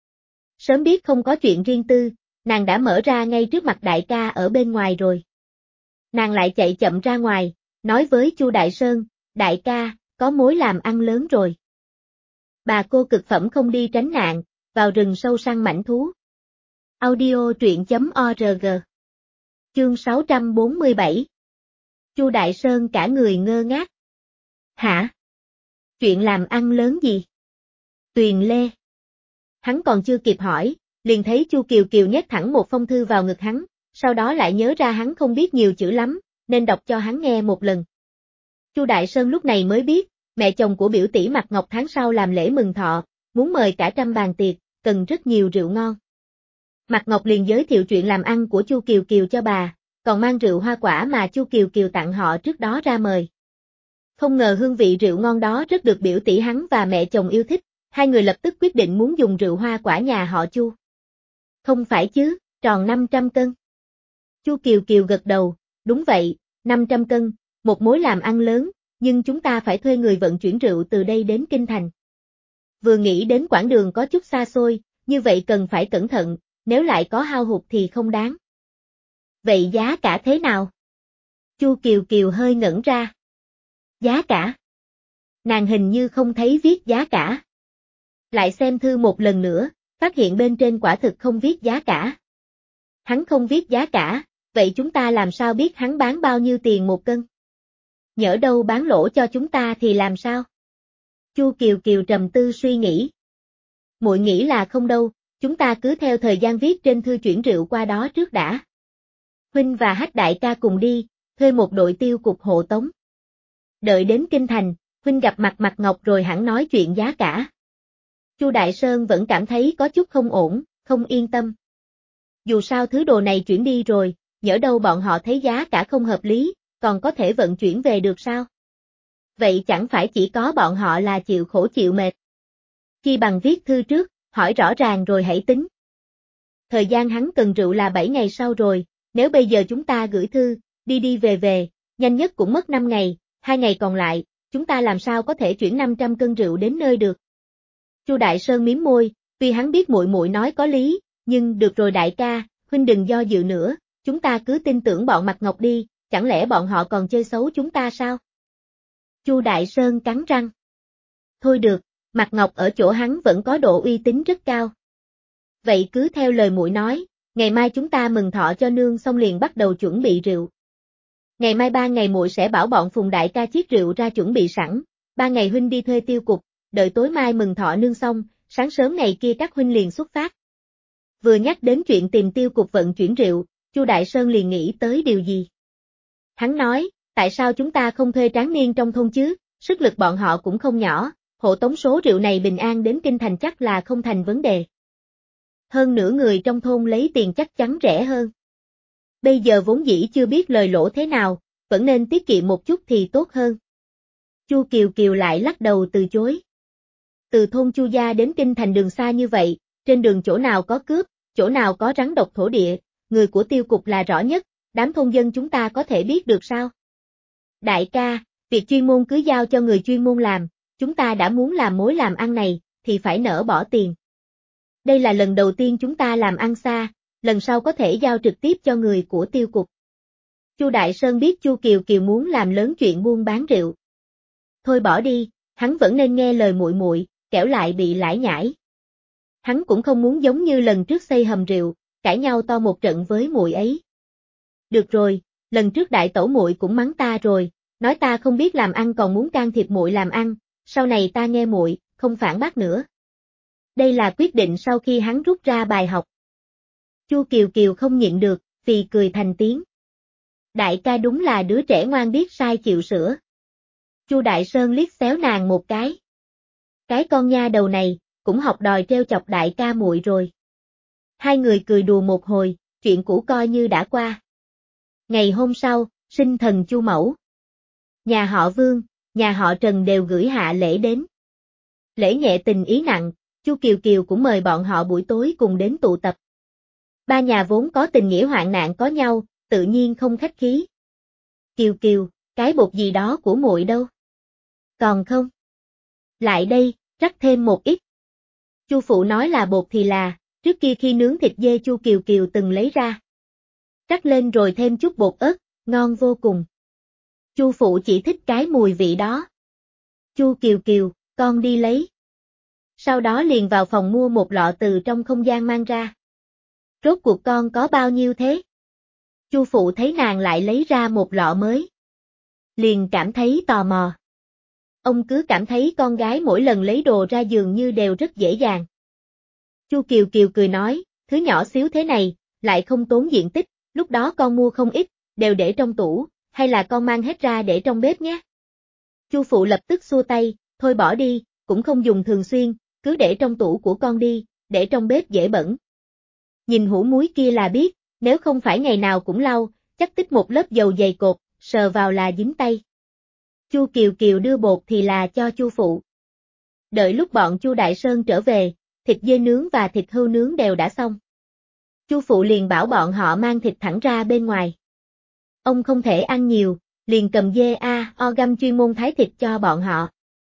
Sớm biết không có chuyện riêng tư, nàng đã mở ra ngay trước mặt đại ca ở bên ngoài rồi. Nàng lại chạy chậm ra ngoài, nói với Chu Đại Sơn, đại ca, có mối làm ăn lớn rồi. Bà cô cực phẩm không đi tránh nạn, vào rừng sâu săn mãnh thú. Audio truyện chấm org. Chương sáu trăm bốn mươi bảy. Chu Đại Sơn cả người ngơ ngác. Hả? Chuyện làm ăn lớn gì? Tuyền Lê. Hắn còn chưa kịp hỏi, liền thấy Chu Kiều Kiều nhét thẳng một phong thư vào ngực hắn, sau đó lại nhớ ra hắn không biết nhiều chữ lắm, nên đọc cho hắn nghe một lần. Chu Đại Sơn lúc này mới biết, mẹ chồng của biểu tỷ Mạc Ngọc tháng sau làm lễ mừng thọ, muốn mời cả trăm bàn tiệc, cần rất nhiều rượu ngon. Mạc Ngọc liền giới thiệu chuyện làm ăn của Chu Kiều Kiều cho bà, còn mang rượu hoa quả mà Chu Kiều Kiều tặng họ trước đó ra mời. Không ngờ hương vị rượu ngon đó rất được biểu tỷ hắn và mẹ chồng yêu thích, hai người lập tức quyết định muốn dùng rượu hoa quả nhà họ Chu. Không phải chứ, tròn năm trăm cân. Chu Kiều Kiều gật đầu, đúng vậy, năm trăm cân, một mối làm ăn lớn, nhưng chúng ta phải thuê người vận chuyển rượu từ đây đến Kinh Thành. Vừa nghĩ đến quãng đường có chút xa xôi, như vậy cần phải cẩn thận, nếu lại có hao hụt thì không đáng. Vậy giá cả thế nào? Chu Kiều Kiều hơi ngẩn ra. Giá cả? Nàng hình như không thấy viết giá cả. Lại xem thư một lần nữa, phát hiện bên trên quả thực không viết giá cả. Hắn không viết giá cả, vậy chúng ta làm sao biết hắn bán bao nhiêu tiền một cân? Nhỡ đâu bán lỗ cho chúng ta thì làm sao? Chu Kiều Kiều trầm tư suy nghĩ. Muội nghĩ là không đâu, chúng ta cứ theo thời gian viết trên thư chuyển rượu qua đó trước đã. Huynh và Hách đại ca cùng đi, thuê một đội tiêu cục hộ tống. Đợi đến kinh thành, Huynh gặp mặt Mạc Ngọc rồi hẳn nói chuyện giá cả. Chu Đại Sơn vẫn cảm thấy có chút không ổn, không yên tâm. Dù sao thứ đồ này chuyển đi rồi, nhỡ đâu bọn họ thấy giá cả không hợp lý, còn có thể vận chuyển về được sao? Vậy chẳng phải chỉ có bọn họ là chịu khổ chịu mệt. Chi bằng viết thư trước, hỏi rõ ràng rồi hãy tính. Thời gian hắn cần rượu là bảy ngày sau rồi, nếu bây giờ chúng ta gửi thư, đi đi về về, nhanh nhất cũng mất năm ngày, hai ngày còn lại, chúng ta làm sao có thể chuyển năm trăm cân rượu đến nơi được. Chu Đại Sơn mím môi, vì hắn biết muội muội nói có lý, nhưng được rồi đại ca, huynh đừng do dự nữa, chúng ta cứ tin tưởng bọn Mạc Ngọc đi, chẳng lẽ bọn họ còn chơi xấu chúng ta sao? Chu Đại Sơn cắn răng. Thôi được, Mạc Ngọc ở chỗ hắn vẫn có độ uy tín rất cao. Vậy cứ theo lời muội nói, ngày mai chúng ta mừng thọ cho nương xong liền bắt đầu chuẩn bị rượu. Ngày mai ba ngày muội sẽ bảo bọn Phùng đại ca chiết rượu ra chuẩn bị sẵn, ba ngày huynh đi thuê tiêu cục, đợi tối mai mừng thọ nương xong, sáng sớm ngày kia các huynh liền xuất phát. Vừa nhắc đến chuyện tìm tiêu cục vận chuyển rượu, Chu Đại Sơn liền nghĩ tới điều gì. Hắn nói, tại sao chúng ta không thuê tráng niên trong thôn chứ, sức lực bọn họ cũng không nhỏ, hộ tống số rượu này bình an đến kinh thành chắc là không thành vấn đề. Hơn nữa người trong thôn lấy tiền chắc chắn rẻ hơn. Bây giờ vốn dĩ chưa biết lời lỗ thế nào, vẫn nên tiết kiệm một chút thì tốt hơn. Chu Kiều Kiều lại lắc đầu từ chối. Từ thôn Chu gia đến kinh thành đường xa như vậy, trên đường chỗ nào có cướp, chỗ nào có rắn độc thổ địa, người của tiêu cục là rõ nhất, đám thôn dân chúng ta có thể biết được sao? Đại ca, việc chuyên môn cứ giao cho người chuyên môn làm, chúng ta đã muốn làm mối làm ăn này, thì phải nỡ bỏ tiền. Đây là lần đầu tiên chúng ta làm ăn xa, lần sau có thể giao trực tiếp cho người của tiêu cục. Chu Đại Sơn biết Chu Kiều Kiều muốn làm lớn chuyện buôn bán rượu. Thôi bỏ đi, hắn vẫn nên nghe lời muội muội, kẻo lại bị lải nhải. Hắn cũng không muốn giống như lần trước xây hầm rượu, cãi nhau to một trận với muội ấy. Được rồi, lần trước đại tẩu muội cũng mắng ta rồi, nói ta không biết làm ăn còn muốn can thiệp muội làm ăn, sau này ta nghe muội, không phản bác nữa. Đây là quyết định sau khi hắn rút ra bài học. Chu Kiều Kiều không nhịn được, phì cười thành tiếng. Đại ca đúng là đứa trẻ ngoan biết sai chịu sửa. Chu Đại Sơn liếc xéo nàng một cái. Cái con nha đầu này, cũng học đòi treo chọc đại ca muội rồi. Hai người cười đùa một hồi, chuyện cũ coi như đã qua. Ngày hôm sau, sinh thần Chu Mẫu. Nhà họ Vương, nhà họ Trần đều gửi hạ lễ đến. Lễ nhẹ tình ý nặng, Chu Kiều Kiều cũng mời bọn họ buổi tối cùng đến tụ tập. Ba nhà vốn có tình nghĩa hoạn nạn có nhau, tự nhiên không khách khí. Kiều Kiều, cái bột gì đó của muội đâu? Còn không? Lại đây, rắc thêm một ít. Chu phụ nói là bột thì là, trước kia khi nướng thịt dê Chu Kiều Kiều từng lấy ra. Rắc lên rồi thêm chút bột ớt, ngon vô cùng. Chu phụ chỉ thích cái mùi vị đó. Chu Kiều Kiều, con đi lấy. Sau đó liền vào phòng mua một lọ từ trong không gian mang ra. Rốt cuộc con có bao nhiêu thế? Chu phụ thấy nàng lại lấy ra một lọ mới. Liền cảm thấy tò mò. Ông cứ cảm thấy con gái mỗi lần lấy đồ ra dường như đều rất dễ dàng. Chu Kiều Kiều cười nói, thứ nhỏ xíu thế này, lại không tốn diện tích, lúc đó con mua không ít, đều để trong tủ, hay là con mang hết ra để trong bếp nhé. Chu phụ lập tức xua tay, thôi bỏ đi, cũng không dùng thường xuyên, cứ để trong tủ của con đi, để trong bếp dễ bẩn. Nhìn hũ muối kia là biết, nếu không phải ngày nào cũng lau, chắc tích một lớp dầu dày cột, sờ vào là dính tay. Chu Kiều Kiều đưa bột thì là cho Chu phụ. Đợi lúc bọn Chu Đại Sơn trở về, thịt dê nướng và thịt hươu nướng đều đã xong. Chu phụ liền bảo bọn họ mang thịt thẳng ra bên ngoài. Ông không thể ăn nhiều, liền cầm dê a o găm chuyên môn thái thịt cho bọn họ.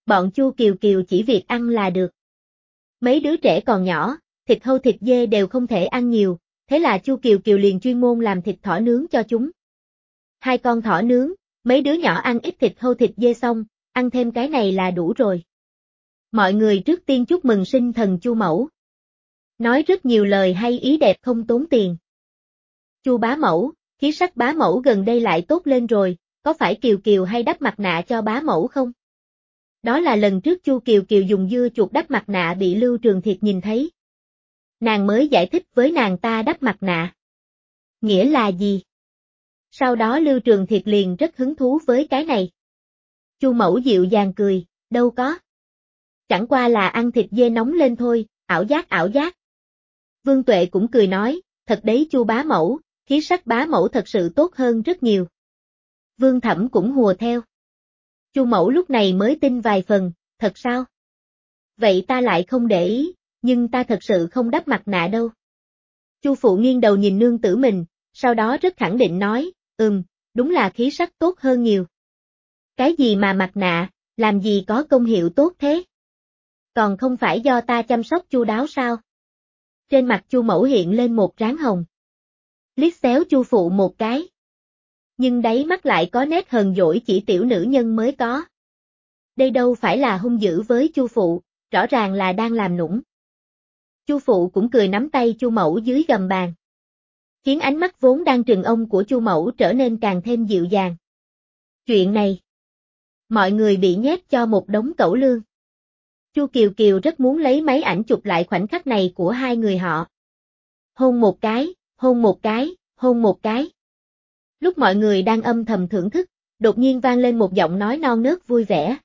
Bọn Chu Kiều Kiều chỉ việc ăn là được. Mấy đứa trẻ còn nhỏ, thịt hươu thịt dê đều không thể ăn nhiều, thế là Chu Kiều Kiều liền chuyên môn làm thịt thỏ nướng cho chúng. Hai con thỏ nướng, mấy đứa nhỏ ăn ít thịt hươu thịt dê xong, ăn thêm cái này là đủ rồi. Mọi người trước tiên chúc mừng sinh thần Chu Mẫu. Nói rất nhiều lời hay ý đẹp không tốn tiền. Chu bá mẫu, khí sắc bá mẫu gần đây lại tốt lên rồi, có phải Kiều Kiều hay đắp mặt nạ cho bá mẫu không? Đó là lần trước Chu Kiều Kiều dùng dưa chuột đắp mặt nạ bị Lưu Trường Thiệt nhìn thấy. Nàng mới giải thích với nàng ta đắp mặt nạ. Nghĩa là gì? Sau đó Lưu Trường Thiệt liền rất hứng thú với cái này. Chu Mẫu dịu dàng cười, đâu có. Chẳng qua là ăn thịt dê nóng lên thôi, ảo giác ảo giác. Vương Tuệ cũng cười nói, thật đấy Chu bá mẫu, khí sắc bá mẫu thật sự tốt hơn rất nhiều. Vương Thẩm cũng hùa theo. Chu Mẫu lúc này mới tin vài phần, thật sao? Vậy ta lại không để ý, nhưng ta thật sự không đắp mặt nạ đâu. Chu Phụ nghiêng đầu nhìn nương tử mình, sau đó rất khẳng định nói, ừm, đúng là khí sắc tốt hơn nhiều. Cái gì mà mặt nạ, làm gì có công hiệu tốt thế? Còn không phải do ta chăm sóc chu đáo sao? Trên mặt Chu Mẫu hiện lên một ráng hồng. Liếc xéo Chu Phụ một cái. Nhưng đáy mắt lại có nét hờn dỗi chỉ tiểu nữ nhân mới có. Đây đâu phải là hung dữ với Chu Phụ, rõ ràng là đang làm nũng. Chu Phụ cũng cười nắm tay Chu Mẫu dưới gầm bàn. Khiến ánh mắt vốn đang trừng ông của Chu Mẫu trở nên càng thêm dịu dàng. Chuyện này. Mọi người bị nhét cho một đống cẩu lương. Chu Kiều Kiều rất muốn lấy máy ảnh chụp lại khoảnh khắc này của hai người họ. Hôn một cái, hôn một cái, hôn một cái. Lúc mọi người đang âm thầm thưởng thức, đột nhiên vang lên một giọng nói non nớt vui vẻ.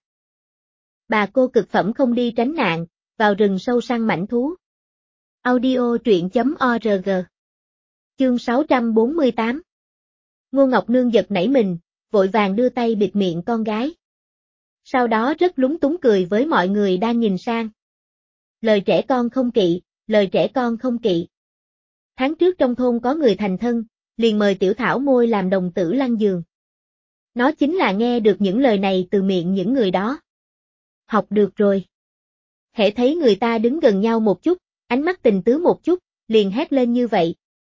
Bà cô cực phẩm không đi tránh nạn, vào rừng sâu săn mãnh thú. Audio truyện.org. Chương sáu trăm bốn mươi tám. Ngô Ngọc Nương giật nảy mình, vội vàng đưa tay bịt miệng con gái. Sau đó rất lúng túng cười với mọi người đang nhìn sang. Lời trẻ con không kỵ, lời trẻ con không kỵ. Tháng trước trong thôn có người thành thân, liền mời Tiểu Thảo Môi làm đồng tử lăn giường. Nó chính là nghe được những lời này từ miệng những người đó. Học được rồi. Hễ thấy người ta đứng gần nhau một chút, ánh mắt tình tứ một chút, liền hét lên như vậy.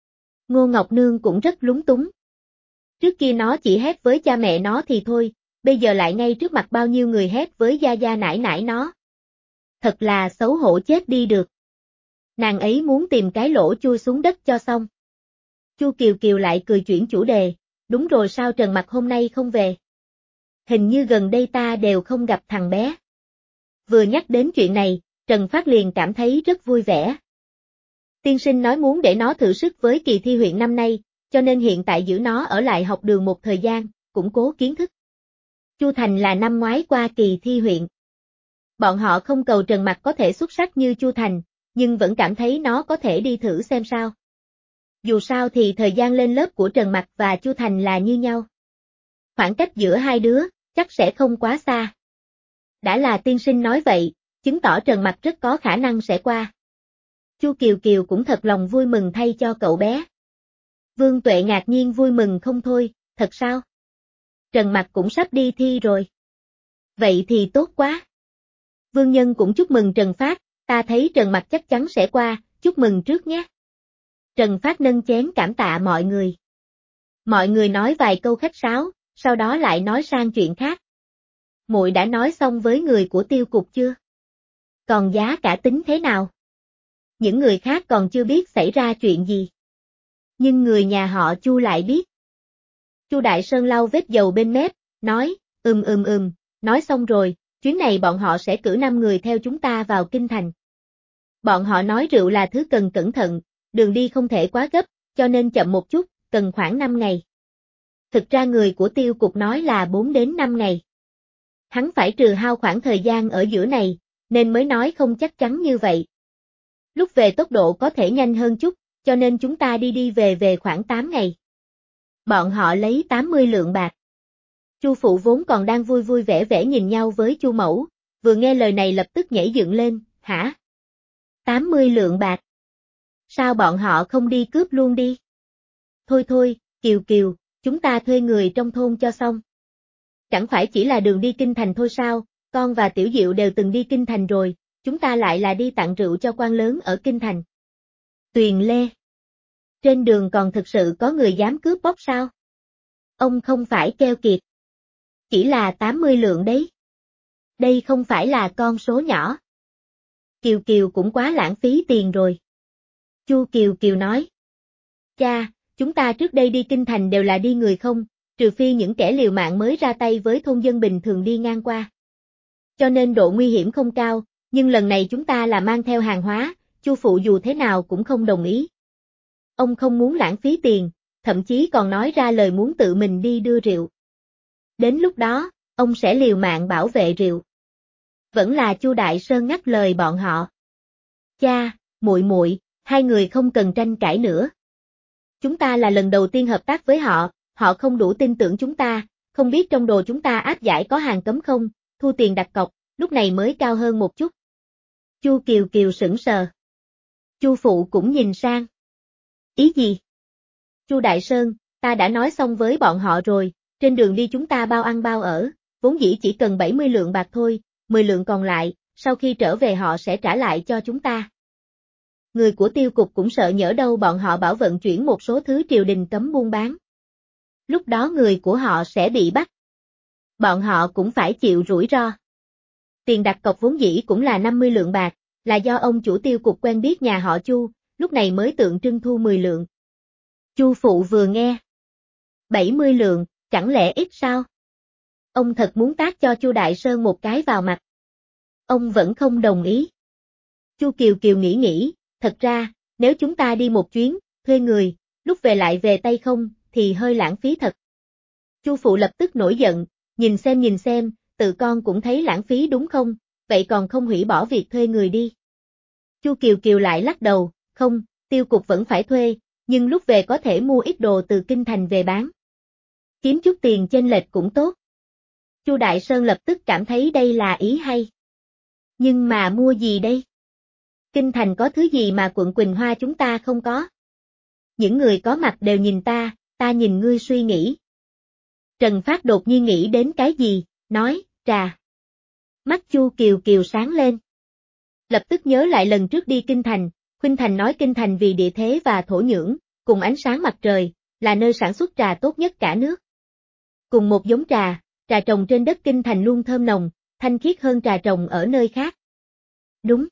Ngô Ngọc Nương cũng rất lúng túng. Trước kia nó chỉ hét với cha mẹ nó thì thôi, bây giờ lại ngay trước mặt bao nhiêu người hét với gia gia nải nải nó. Thật là xấu hổ chết đi được. Nàng ấy muốn tìm cái lỗ chui xuống đất cho xong. Chu Kiều Kiều lại cười chuyển chủ đề, đúng rồi sao Trần Mặc hôm nay không về? Hình như gần đây ta đều không gặp thằng bé. Vừa nhắc đến chuyện này, Trần Phát liền cảm thấy rất vui vẻ. Tiên sinh nói muốn để nó thử sức với kỳ thi huyện năm nay, cho nên hiện tại giữ nó ở lại học đường một thời gian, củng cố kiến thức. Chu Thành là năm ngoái qua kỳ thi huyện. Bọn họ không cầu Trần Mặc có thể xuất sắc như Chu Thành, nhưng vẫn cảm thấy nó có thể đi thử xem sao. Dù sao thì thời gian lên lớp của Trần Mặc và Chu Thành là như nhau. Khoảng cách giữa hai đứa, chắc sẽ không quá xa. Đã là tiên sinh nói vậy, chứng tỏ Trần Mặc rất có khả năng sẽ qua. Chu Kiều Kiều cũng thật lòng vui mừng thay cho cậu bé. Vương Tuệ ngạc nhiên vui mừng không thôi, thật sao? Trần Mặc cũng sắp đi thi rồi. Vậy thì tốt quá. Vương Nhân cũng chúc mừng Trần Phát, ta thấy Trần Mặc chắc chắn sẽ qua, chúc mừng trước nhé. Trần Phát nâng chén cảm tạ mọi người. Mọi người nói vài câu khách sáo, sau đó lại nói sang chuyện khác. Muội đã nói xong với người của tiêu cục chưa? Còn giá cả tính thế nào? Những người khác còn chưa biết xảy ra chuyện gì. Nhưng người nhà họ Chu lại biết. Chu Đại Sơn lau vết dầu bên mép, nói, ừm ừm ừm, nói xong rồi, chuyến này bọn họ sẽ cử năm người theo chúng ta vào kinh thành. Bọn họ nói rượu là thứ cần cẩn thận, đường đi không thể quá gấp, cho nên chậm một chút, cần khoảng năm ngày. Thực ra người của tiêu cục nói là bốn đến năm ngày. Hắn phải trừ hao khoảng thời gian ở giữa này, nên mới nói không chắc chắn như vậy. Lúc về tốc độ có thể nhanh hơn chút, cho nên chúng ta đi đi về về khoảng tám ngày. Bọn họ lấy tám mươi lượng bạc. Chu Phụ vốn còn đang vui vui vẻ vẻ nhìn nhau với Chu Mẫu, vừa nghe lời này lập tức nhảy dựng lên, hả? tám mươi lượng bạc. Sao bọn họ không đi cướp luôn đi? Thôi thôi, Kiều Kiều, chúng ta thuê người trong thôn cho xong. Chẳng phải chỉ là đường đi kinh thành thôi sao, con và Tiểu Diệu đều từng đi kinh thành rồi, chúng ta lại là đi tặng rượu cho quan lớn ở kinh thành. Tuyền Lê. Trên đường còn thực sự có người dám cướp bóc sao? Ông không phải keo kiệt. Chỉ là tám mươi lượng đấy. Đây không phải là con số nhỏ. Kiều Kiều cũng quá lãng phí tiền rồi. Chu Kiều Kiều nói. Cha, chúng ta trước đây đi kinh thành đều là đi người không, trừ phi những kẻ liều mạng mới ra tay với thôn dân bình thường đi ngang qua. Cho nên độ nguy hiểm không cao, nhưng lần này chúng ta là mang theo hàng hóa, Chu phụ dù thế nào cũng không đồng ý. Ông không muốn lãng phí tiền, thậm chí còn nói ra lời muốn tự mình đi đưa rượu. Đến lúc đó, ông sẽ liều mạng bảo vệ rượu. Vẫn là Chu Đại Sơn ngắt lời bọn họ. Cha, muội muội, hai người không cần tranh cãi nữa. Chúng ta là lần đầu tiên hợp tác với họ, họ không đủ tin tưởng chúng ta, không biết trong đồ chúng ta áp giải có hàng cấm không, thu tiền đặt cọc, lúc này mới cao hơn một chút. Chu Kiều Kiều sững sờ. Chu phụ cũng nhìn sang. Ý gì? Chu Đại Sơn, ta đã nói xong với bọn họ rồi, trên đường đi chúng ta bao ăn bao ở, vốn dĩ chỉ cần bảy mươi lượng bạc thôi, mười lượng còn lại, sau khi trở về họ sẽ trả lại cho chúng ta. Người của tiêu cục cũng sợ nhỡ đâu bọn họ bảo vận chuyển một số thứ triều đình cấm buôn bán. Lúc đó người của họ sẽ bị bắt. Bọn họ cũng phải chịu rủi ro. Tiền đặt cọc vốn dĩ cũng là năm mươi lượng bạc, là do ông chủ tiêu cục quen biết nhà họ Chu, lúc này mới tượng trưng thu mười lượng. Chu phụ vừa nghe. bảy mươi lượng, chẳng lẽ ít sao? Ông thật muốn tát cho Chu Đại Sơn một cái vào mặt. Ông vẫn không đồng ý. Chu Kiều Kiều nghĩ nghĩ, thật ra, nếu chúng ta đi một chuyến, thuê người, lúc về lại về tay không, thì hơi lãng phí thật. Chu phụ lập tức nổi giận, nhìn xem nhìn xem, tự con cũng thấy lãng phí đúng không, vậy còn không hủy bỏ việc thuê người đi. Chu Kiều Kiều lại lắc đầu, không, tiêu cục vẫn phải thuê, nhưng lúc về có thể mua ít đồ từ kinh thành về bán. Kiếm chút tiền chênh lệch cũng tốt. Chu Đại Sơn lập tức cảm thấy đây là ý hay. Nhưng mà mua gì đây? Kinh thành có thứ gì mà quận Quỳnh Hoa chúng ta không có? Những người có mặt đều nhìn ta, ta nhìn ngươi suy nghĩ. Trần Phát đột nhiên nghĩ đến cái gì, nói, trà. Mắt Chu Kiều Kiều sáng lên. Lập tức nhớ lại lần trước đi kinh thành, Khuynh Thành nói kinh thành vì địa thế và thổ nhưỡng, cùng ánh sáng mặt trời, là nơi sản xuất trà tốt nhất cả nước. Cùng một giống trà, trà trồng trên đất kinh thành luôn thơm nồng, thanh khiết hơn trà trồng ở nơi khác. Đúng.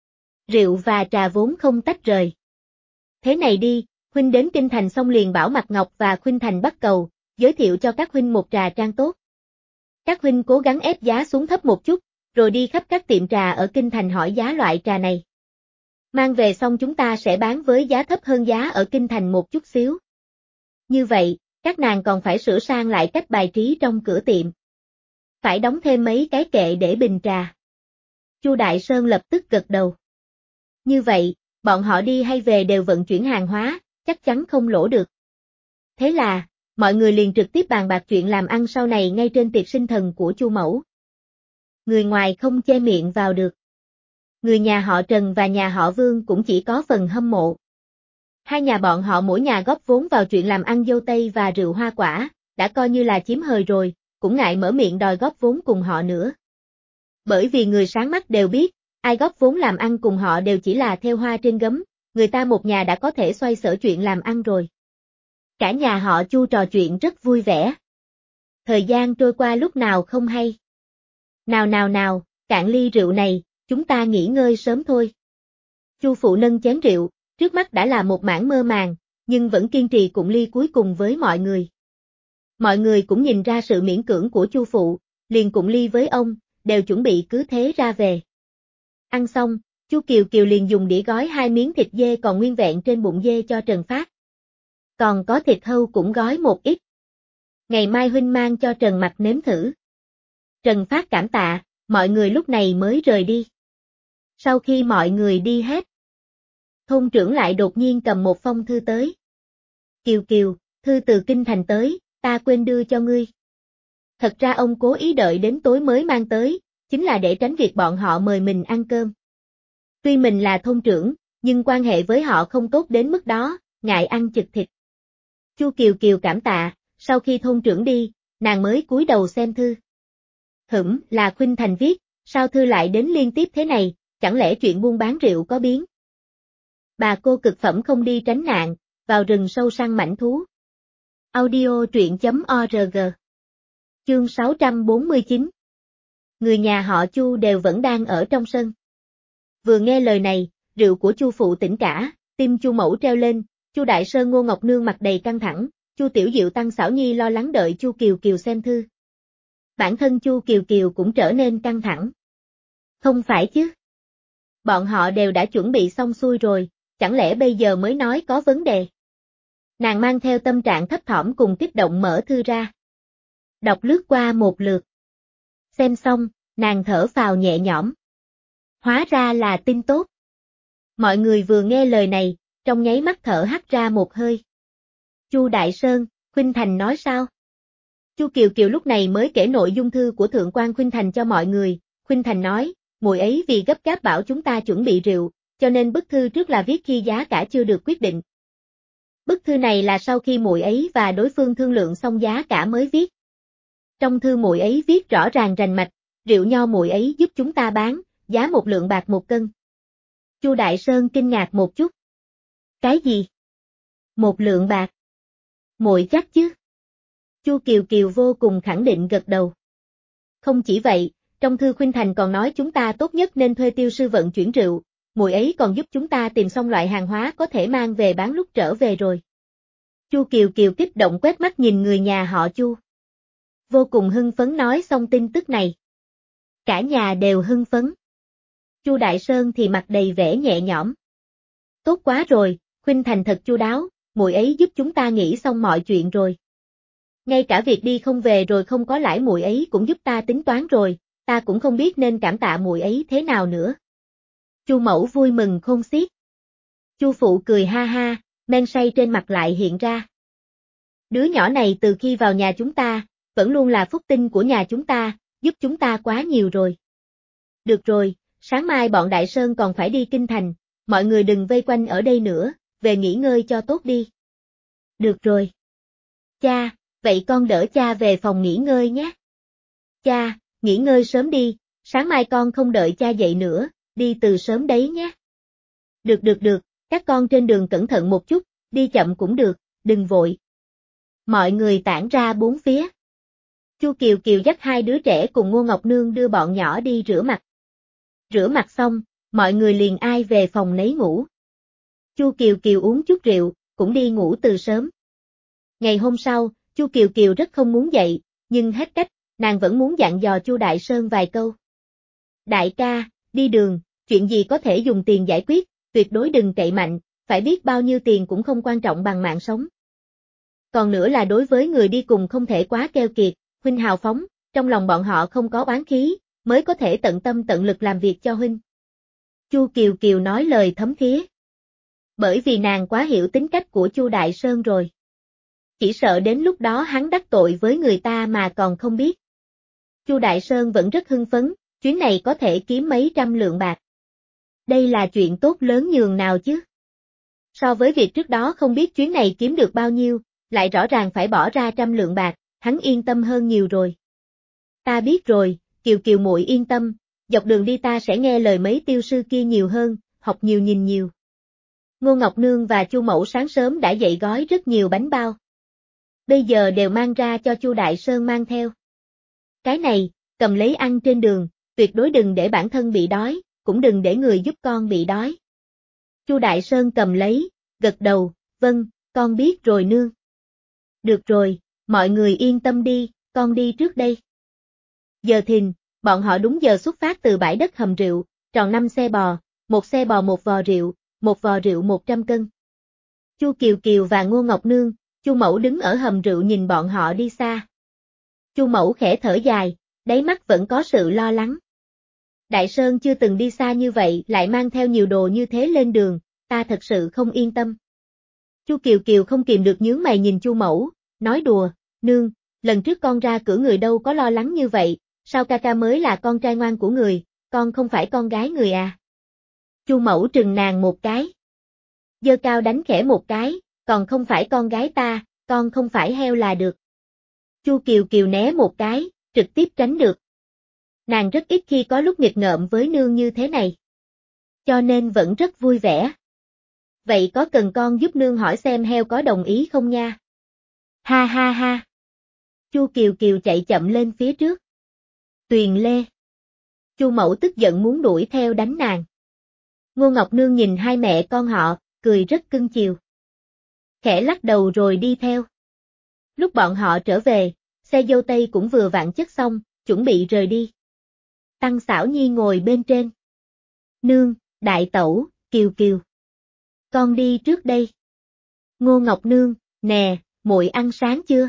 Rượu và trà vốn không tách rời. Thế này đi, huynh đến kinh thành xong liền bảo Mạc Ngọc và Khuynh Thành bắt cầu, giới thiệu cho các huynh một trà trang tốt. Các huynh cố gắng ép giá xuống thấp một chút, rồi đi khắp các tiệm trà ở kinh thành hỏi giá loại trà này. Mang về xong chúng ta sẽ bán với giá thấp hơn giá ở kinh thành một chút xíu. Như vậy, các nàng còn phải sửa sang lại cách bài trí trong cửa tiệm. Phải đóng thêm mấy cái kệ để bình trà. Chu Đại Sơn lập tức gật đầu. Như vậy, bọn họ đi hay về đều vận chuyển hàng hóa, chắc chắn không lỗ được. Thế là, mọi người liền trực tiếp bàn bạc chuyện làm ăn sau này ngay trên tiệc sinh thần của Chu mẫu. Người ngoài không che miệng vào được. Người nhà họ Trần và nhà họ Vương cũng chỉ có phần hâm mộ. Hai nhà bọn họ mỗi nhà góp vốn vào chuyện làm ăn dâu tây và rượu hoa quả, đã coi như là chiếm hời rồi, cũng ngại mở miệng đòi góp vốn cùng họ nữa. Bởi vì người sáng mắt đều biết, ai góp vốn làm ăn cùng họ đều chỉ là theo hoa trên gấm, người ta một nhà đã có thể xoay sở chuyện làm ăn rồi. Cả nhà họ Chu trò chuyện rất vui vẻ. Thời gian trôi qua lúc nào không hay. Nào nào nào, cạn ly rượu này, chúng ta nghỉ ngơi sớm thôi. Chu phụ nâng chén rượu, trước mắt đã là một mảng mơ màng, nhưng vẫn kiên trì cụng ly cuối cùng với mọi người. Mọi người cũng nhìn ra sự miễn cưỡng của Chu phụ, liền cụng ly với ông, đều chuẩn bị cứ thế ra về. Ăn xong, Chu Kiều Kiều liền dùng đĩa gói hai miếng thịt dê còn nguyên vẹn trên bụng dê cho Trần Phát. Còn có thịt hươu cũng gói một ít. Ngày mai huynh mang cho Trần Mặc nếm thử. Trần Phát cảm tạ, mọi người lúc này mới rời đi. Sau khi mọi người đi hết, thôn trưởng lại đột nhiên cầm một phong thư tới. Kiều Kiều, thư từ kinh thành tới, ta quên đưa cho ngươi. Thật ra ông cố ý đợi đến tối mới mang tới, chính là để tránh việc bọn họ mời mình ăn cơm. Tuy mình là thôn trưởng, nhưng quan hệ với họ không tốt đến mức đó, ngại ăn chực thịt. Chu Kiều Kiều cảm tạ, sau khi thôn trưởng đi, nàng mới cúi đầu xem thư. Hửm, là Khuynh Thành viết, sao thư lại đến liên tiếp thế này, chẳng lẽ chuyện buôn bán rượu có biến? Bà cô cực phẩm không đi tránh nạn, vào rừng sâu săn mãnh thú. Audio truyện.org. Chương sáu trăm bốn mươi chín. Người nhà họ Chu đều vẫn đang ở trong sân. Vừa nghe lời này, rượu của Chu phụ tỉnh cả, tim Chu Mẫu treo lên, Chu Đại Sơn Ngô Ngọc Nương mặt đầy căng thẳng, Chu Tiểu Diệu Tăng Xảo Nhi lo lắng đợi Chu Kiều Kiều xem thư. Bản thân Chu Kiều Kiều cũng trở nên căng thẳng. Không phải chứ? Bọn họ đều đã chuẩn bị xong xuôi rồi, chẳng lẽ bây giờ mới nói có vấn đề? Nàng mang theo tâm trạng thấp thỏm cùng kích động mở thư ra. Đọc lướt qua một lượt. Xem xong, nàng thở phào nhẹ nhõm. Hóa ra là tin tốt. Mọi người vừa nghe lời này, trong nháy mắt thở hắt ra một hơi. Chu Đại Sơn, Khuynh Thành nói sao? Chu Kiều Kiều lúc này mới kể nội dung thư của Thượng quan Khuynh Thành cho mọi người. Khuynh Thành nói, muội ấy vì gấp gáp bảo chúng ta chuẩn bị rượu, cho nên bức thư trước là viết khi giá cả chưa được quyết định. Bức thư này là sau khi muội ấy và đối phương thương lượng xong giá cả mới viết. Trong thư muội ấy viết rõ ràng rành mạch, rượu nho muội ấy giúp chúng ta bán, giá một lượng bạc một cân. Chu Đại Sơn kinh ngạc một chút. Cái gì? Một lượng bạc? Muội chắc chứ? Chu Kiều Kiều vô cùng khẳng định gật đầu. Không chỉ vậy, trong thư Khuynh Thành còn nói chúng ta tốt nhất nên thuê tiêu sư vận chuyển rượu, muội ấy còn giúp chúng ta tìm xong loại hàng hóa có thể mang về bán lúc trở về rồi. Chu Kiều Kiều kích động quét mắt nhìn người nhà họ Chu. Vô cùng hưng phấn nói xong tin tức này. Cả nhà đều hưng phấn. Chu Đại Sơn thì mặt đầy vẻ nhẹ nhõm. Tốt quá rồi, Khuynh Thành thật chu đáo, muội ấy giúp chúng ta nghĩ xong mọi chuyện rồi. Ngay cả việc đi không về rồi không có lãi muội ấy cũng giúp ta tính toán rồi, ta cũng không biết nên cảm tạ muội ấy thế nào nữa. Chu Mẫu vui mừng khôn xiết. Chu phụ cười ha ha, men say trên mặt lại hiện ra. Đứa nhỏ này từ khi vào nhà chúng ta, vẫn luôn là phúc tinh của nhà chúng ta, giúp chúng ta quá nhiều rồi. Được rồi, sáng mai bọn Đại Sơn còn phải đi Kinh Thành, mọi người đừng vây quanh ở đây nữa, về nghỉ ngơi cho tốt đi. Được rồi. Cha, vậy con đỡ cha về phòng nghỉ ngơi nhé. Cha, nghỉ ngơi sớm đi, sáng mai con không đợi cha dậy nữa, đi từ sớm đấy nhé. Được được được, các con trên đường cẩn thận một chút, đi chậm cũng được, đừng vội. Mọi người tản ra bốn phía. Chu Kiều Kiều dắt hai đứa trẻ cùng Ngô Ngọc Nương đưa bọn nhỏ đi rửa mặt. Rửa mặt xong, mọi người liền ai về phòng nấy ngủ. Chu Kiều Kiều uống chút rượu, cũng đi ngủ từ sớm. Ngày hôm sau, Chu Kiều Kiều rất không muốn dậy, nhưng hết cách, nàng vẫn muốn dặn dò Chu Đại Sơn vài câu. Đại ca, đi đường, chuyện gì có thể dùng tiền giải quyết, tuyệt đối đừng cậy mạnh, phải biết bao nhiêu tiền cũng không quan trọng bằng mạng sống. Còn nữa là đối với người đi cùng không thể quá keo kiệt, huynh hào phóng, trong lòng bọn họ không có oán khí, mới có thể tận tâm tận lực làm việc cho huynh. Chu Kiều Kiều nói lời thấm thía. Bởi vì nàng quá hiểu tính cách của Chu Đại Sơn rồi. Chỉ sợ đến lúc đó hắn đắc tội với người ta mà còn không biết. Chu Đại Sơn vẫn rất hưng phấn, chuyến này có thể kiếm mấy trăm lượng bạc. Đây là chuyện tốt lớn nhường nào chứ. So với việc trước đó không biết chuyến này kiếm được bao nhiêu, lại rõ ràng phải bỏ ra trăm lượng bạc, hắn yên tâm hơn nhiều rồi. Ta biết rồi, Kiều Kiều muội yên tâm, dọc đường đi ta sẽ nghe lời mấy tiêu sư kia nhiều hơn, học nhiều nhìn nhiều. Ngô Ngọc Nương và Chu Mẫu sáng sớm đã dậy gói rất nhiều bánh bao. Bây giờ đều mang ra cho Chu Đại Sơn mang theo. Cái này, cầm lấy ăn trên đường, tuyệt đối đừng để bản thân bị đói, cũng đừng để người giúp con bị đói. Chu Đại Sơn cầm lấy, gật đầu, vâng, con biết rồi nương. Được rồi, mọi người yên tâm đi, con đi trước đây. Giờ thìn, bọn họ đúng giờ xuất phát từ bãi đất hầm rượu, tròn năm xe bò, một xe bò một vò rượu, một vò rượu một trăm cân. Chu Kiều Kiều và Ngô Ngọc Nương, Chu Mẫu đứng ở hầm rượu nhìn bọn họ đi xa. Chu Mẫu khẽ thở dài, đáy mắt vẫn có sự lo lắng. Đại Sơn chưa từng đi xa như vậy lại mang theo nhiều đồ như thế lên đường, ta thật sự không yên tâm. Chu Kiều Kiều không kìm được nhướng mày nhìn Chu Mẫu, nói đùa, nương, lần trước con ra cửa người đâu có lo lắng như vậy, sao ca ca mới là con trai ngoan của người, con không phải con gái người à? Chu Mẫu trừng nàng một cái. Giơ cao đánh khẽ một cái, còn không phải con gái ta, con không phải heo là được. Chu Kiều Kiều né một cái, trực tiếp tránh được. Nàng rất ít khi có lúc nghịch ngợm với nương như thế này. Cho nên vẫn rất vui vẻ. Vậy có cần con giúp nương hỏi xem heo có đồng ý không nha? Ha ha ha. Chu Kiều Kiều chạy chậm lên phía trước. Tuyền Lê. Chu Mẫu tức giận muốn đuổi theo đánh nàng. Ngô Ngọc Nương nhìn hai mẹ con họ, cười rất cưng chiều. Khẽ lắc đầu rồi đi theo. Lúc bọn họ trở về, xe dâu tây cũng vừa vặn chất xong, chuẩn bị rời đi. Tăng Xảo Nhi ngồi bên trên. Nương, đại tẩu, Kiều Kiều. Con đi trước đây. Ngô Ngọc Nương, nè, muội ăn sáng chưa?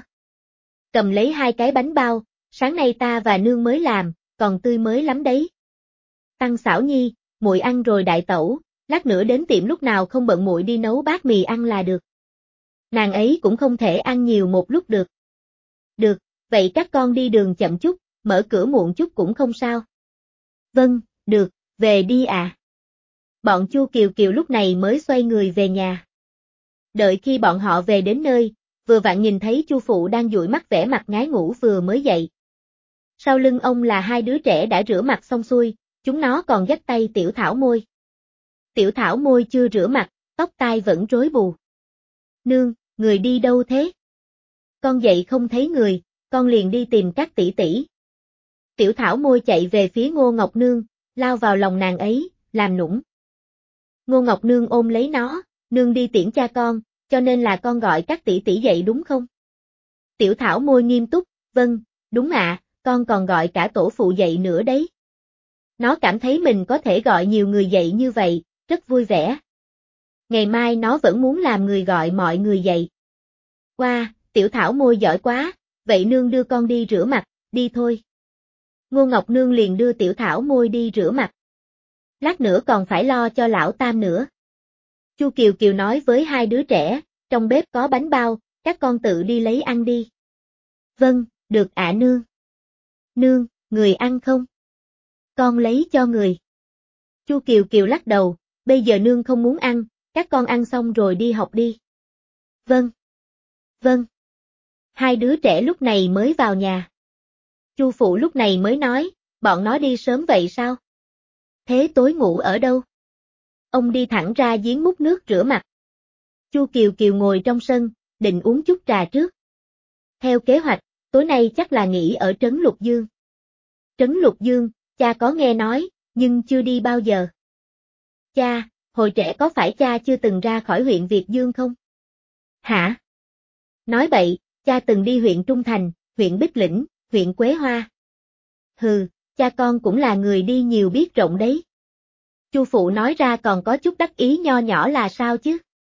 Cầm lấy hai cái bánh bao, sáng nay ta và nương mới làm, còn tươi mới lắm đấy. Tăng Xảo Nhi, muội ăn rồi đại tẩu, lát nữa đến tiệm lúc nào không bận muội đi nấu bát mì ăn là được. Nàng ấy cũng không thể ăn nhiều một lúc được. Được, vậy các con đi đường chậm chút, mở cửa muộn chút cũng không sao. Vâng, được, về đi à. Bọn Chu Kiều Kiều lúc này mới xoay người về nhà. Đợi khi bọn họ về đến nơi, vừa vặn nhìn thấy Chu phụ đang dụi mắt vẻ mặt ngái ngủ vừa mới dậy. Sau lưng ông là hai đứa trẻ đã rửa mặt xong xuôi, chúng nó còn dắt tay Tiểu Thảo Môi. Tiểu Thảo Môi chưa rửa mặt, tóc tai vẫn rối bù. Nương, người đi đâu thế? Con dậy không thấy người, con liền đi tìm các tỷ tỷ. Tiểu Thảo Môi chạy về phía Ngô Ngọc Nương, lao vào lòng nàng ấy, làm nũng. Ngô Ngọc Nương ôm lấy nó, nương đi tiễn cha con, cho nên là con gọi các tỷ tỷ dậy đúng không? Tiểu Thảo Môi nghiêm túc, vâng, đúng ạ, con còn gọi cả tổ phụ dậy nữa đấy. Nó cảm thấy mình có thể gọi nhiều người dậy như vậy, rất vui vẻ. Ngày mai nó vẫn muốn làm người gọi mọi người dậy. Wow, Tiểu Thảo Môi giỏi quá, vậy nương đưa con đi rửa mặt, đi thôi. Ngô Ngọc Nương liền đưa Tiểu Thảo Môi đi rửa mặt. Lát nữa còn phải lo cho lão Tam nữa. Chu Kiều Kiều nói với hai đứa trẻ, trong bếp có bánh bao, các con tự đi lấy ăn đi. Vâng, được ạ nương. Nương, người ăn không? Con lấy cho người. Chu Kiều Kiều lắc đầu, bây giờ nương không muốn ăn, các con ăn xong rồi đi học đi. Vâng. Vâng. Hai đứa trẻ lúc này mới vào nhà. Chu phụ lúc này mới nói, bọn nó đi sớm vậy sao? Thế tối ngủ ở đâu? Ông đi thẳng ra giếng múc nước rửa mặt. Chu Kiều Kiều ngồi trong sân, định uống chút trà trước. Theo kế hoạch, tối nay chắc là nghỉ ở Trấn Lục Dương. Trấn Lục Dương, cha có nghe nói, nhưng chưa đi bao giờ. Cha, hồi trẻ có phải cha chưa từng ra khỏi huyện Việt Dương không? Hả? Nói bậy, cha từng đi huyện Trung Thành, huyện Bích Lĩnh, huyện Quế Hoa. Hừ, cha con cũng là người đi nhiều biết rộng đấy. Chu phụ nói ra còn có chút đắc ý nho nhỏ là sao chứ?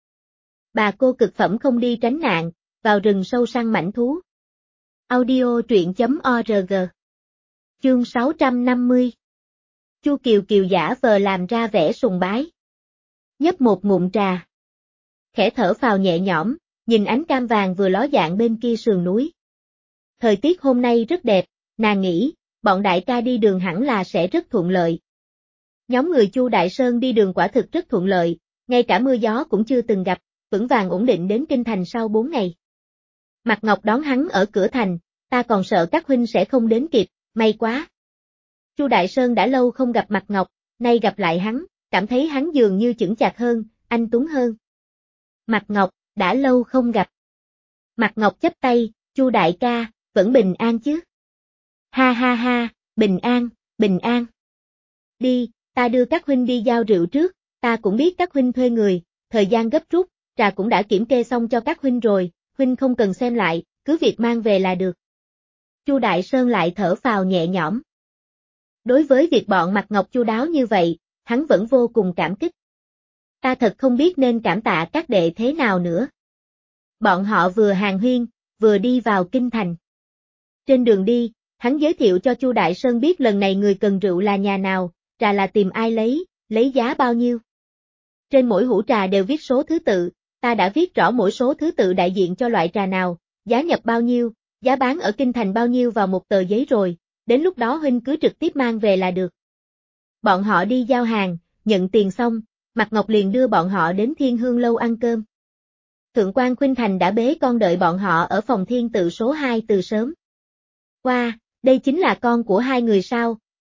Bà cô cực phẩm không đi tránh nạn, vào rừng sâu săn mãnh thú. Audio truyện chấm org. Chương sáu trăm năm mươi. Chu Kiều Kiều giả vờ làm ra vẻ sùng bái. Nhấp một ngụm trà. Khẽ thở phào nhẹ nhõm, nhìn ánh cam vàng vừa ló dạng bên kia sườn núi. Thời tiết hôm nay rất đẹp, nàng nghĩ, bọn đại ca đi đường hẳn là sẽ rất thuận lợi. Nhóm người Chu Đại Sơn đi đường quả thực rất thuận lợi, ngay cả mưa gió cũng chưa từng gặp, vững vàng ổn định đến kinh thành sau bốn ngày. Mạc Ngọc đón hắn ở cửa thành, ta còn sợ các huynh sẽ không đến kịp, may quá. Chu Đại Sơn đã lâu không gặp Mạc Ngọc, nay gặp lại hắn, cảm thấy hắn dường như chững chạc hơn, anh tuấn hơn. Mạc Ngọc, đã lâu không gặp. Mạc Ngọc chắp tay, Chu đại ca, vẫn bình an chứ? Ha ha ha, bình an, bình an. Đi, ta đưa các huynh đi giao rượu trước, ta cũng biết các huynh thuê người, thời gian gấp rút, trà cũng đã kiểm kê xong cho các huynh rồi, huynh không cần xem lại, cứ việc mang về là được. Chu Đại Sơn lại thở phào nhẹ nhõm. Đối với việc bọn Mạc Ngọc chu đáo như vậy, hắn vẫn vô cùng cảm kích. Ta thật không biết nên cảm tạ các đệ thế nào nữa. Bọn họ vừa hàn huyên, vừa đi vào kinh thành. Trên đường đi, hắn giới thiệu cho Chu Đại Sơn biết lần này người cần rượu là nhà nào, trà là tìm ai lấy, lấy giá bao nhiêu. Trên mỗi hũ trà đều viết số thứ tự, ta đã viết rõ mỗi số thứ tự đại diện cho loại trà nào, giá nhập bao nhiêu, giá bán ở kinh thành bao nhiêu vào một tờ giấy rồi, đến lúc đó huynh cứ trực tiếp mang về là được. Bọn họ đi giao hàng, nhận tiền xong, Mạc Ngọc liền đưa bọn họ đến Thiên Hương Lâu ăn cơm. Thượng quan Khuynh Thành đã bế con đợi bọn họ ở phòng thiên tự số hai từ sớm. Wow, đây chính là con của hai người sao,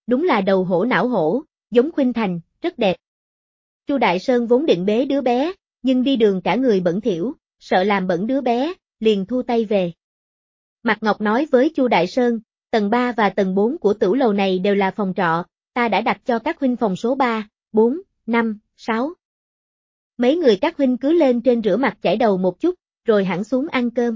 đúng là đầu hổ não hổ, giống Khuynh Thành, rất đẹp. Chu Đại Sơn vốn định bế đứa bé, nhưng đi đường cả người bẩn thỉu, sợ làm bẩn đứa bé, liền thu tay về. Mạc Ngọc nói với Chu Đại Sơn, tầng ba và tầng bốn của tửu lầu này đều là phòng trọ, ta đã đặt cho các huynh phòng số ba, bốn, năm, sáu. Mấy người các huynh cứ lên trên rửa mặt chải đầu một chút, rồi hẳn xuống ăn cơm.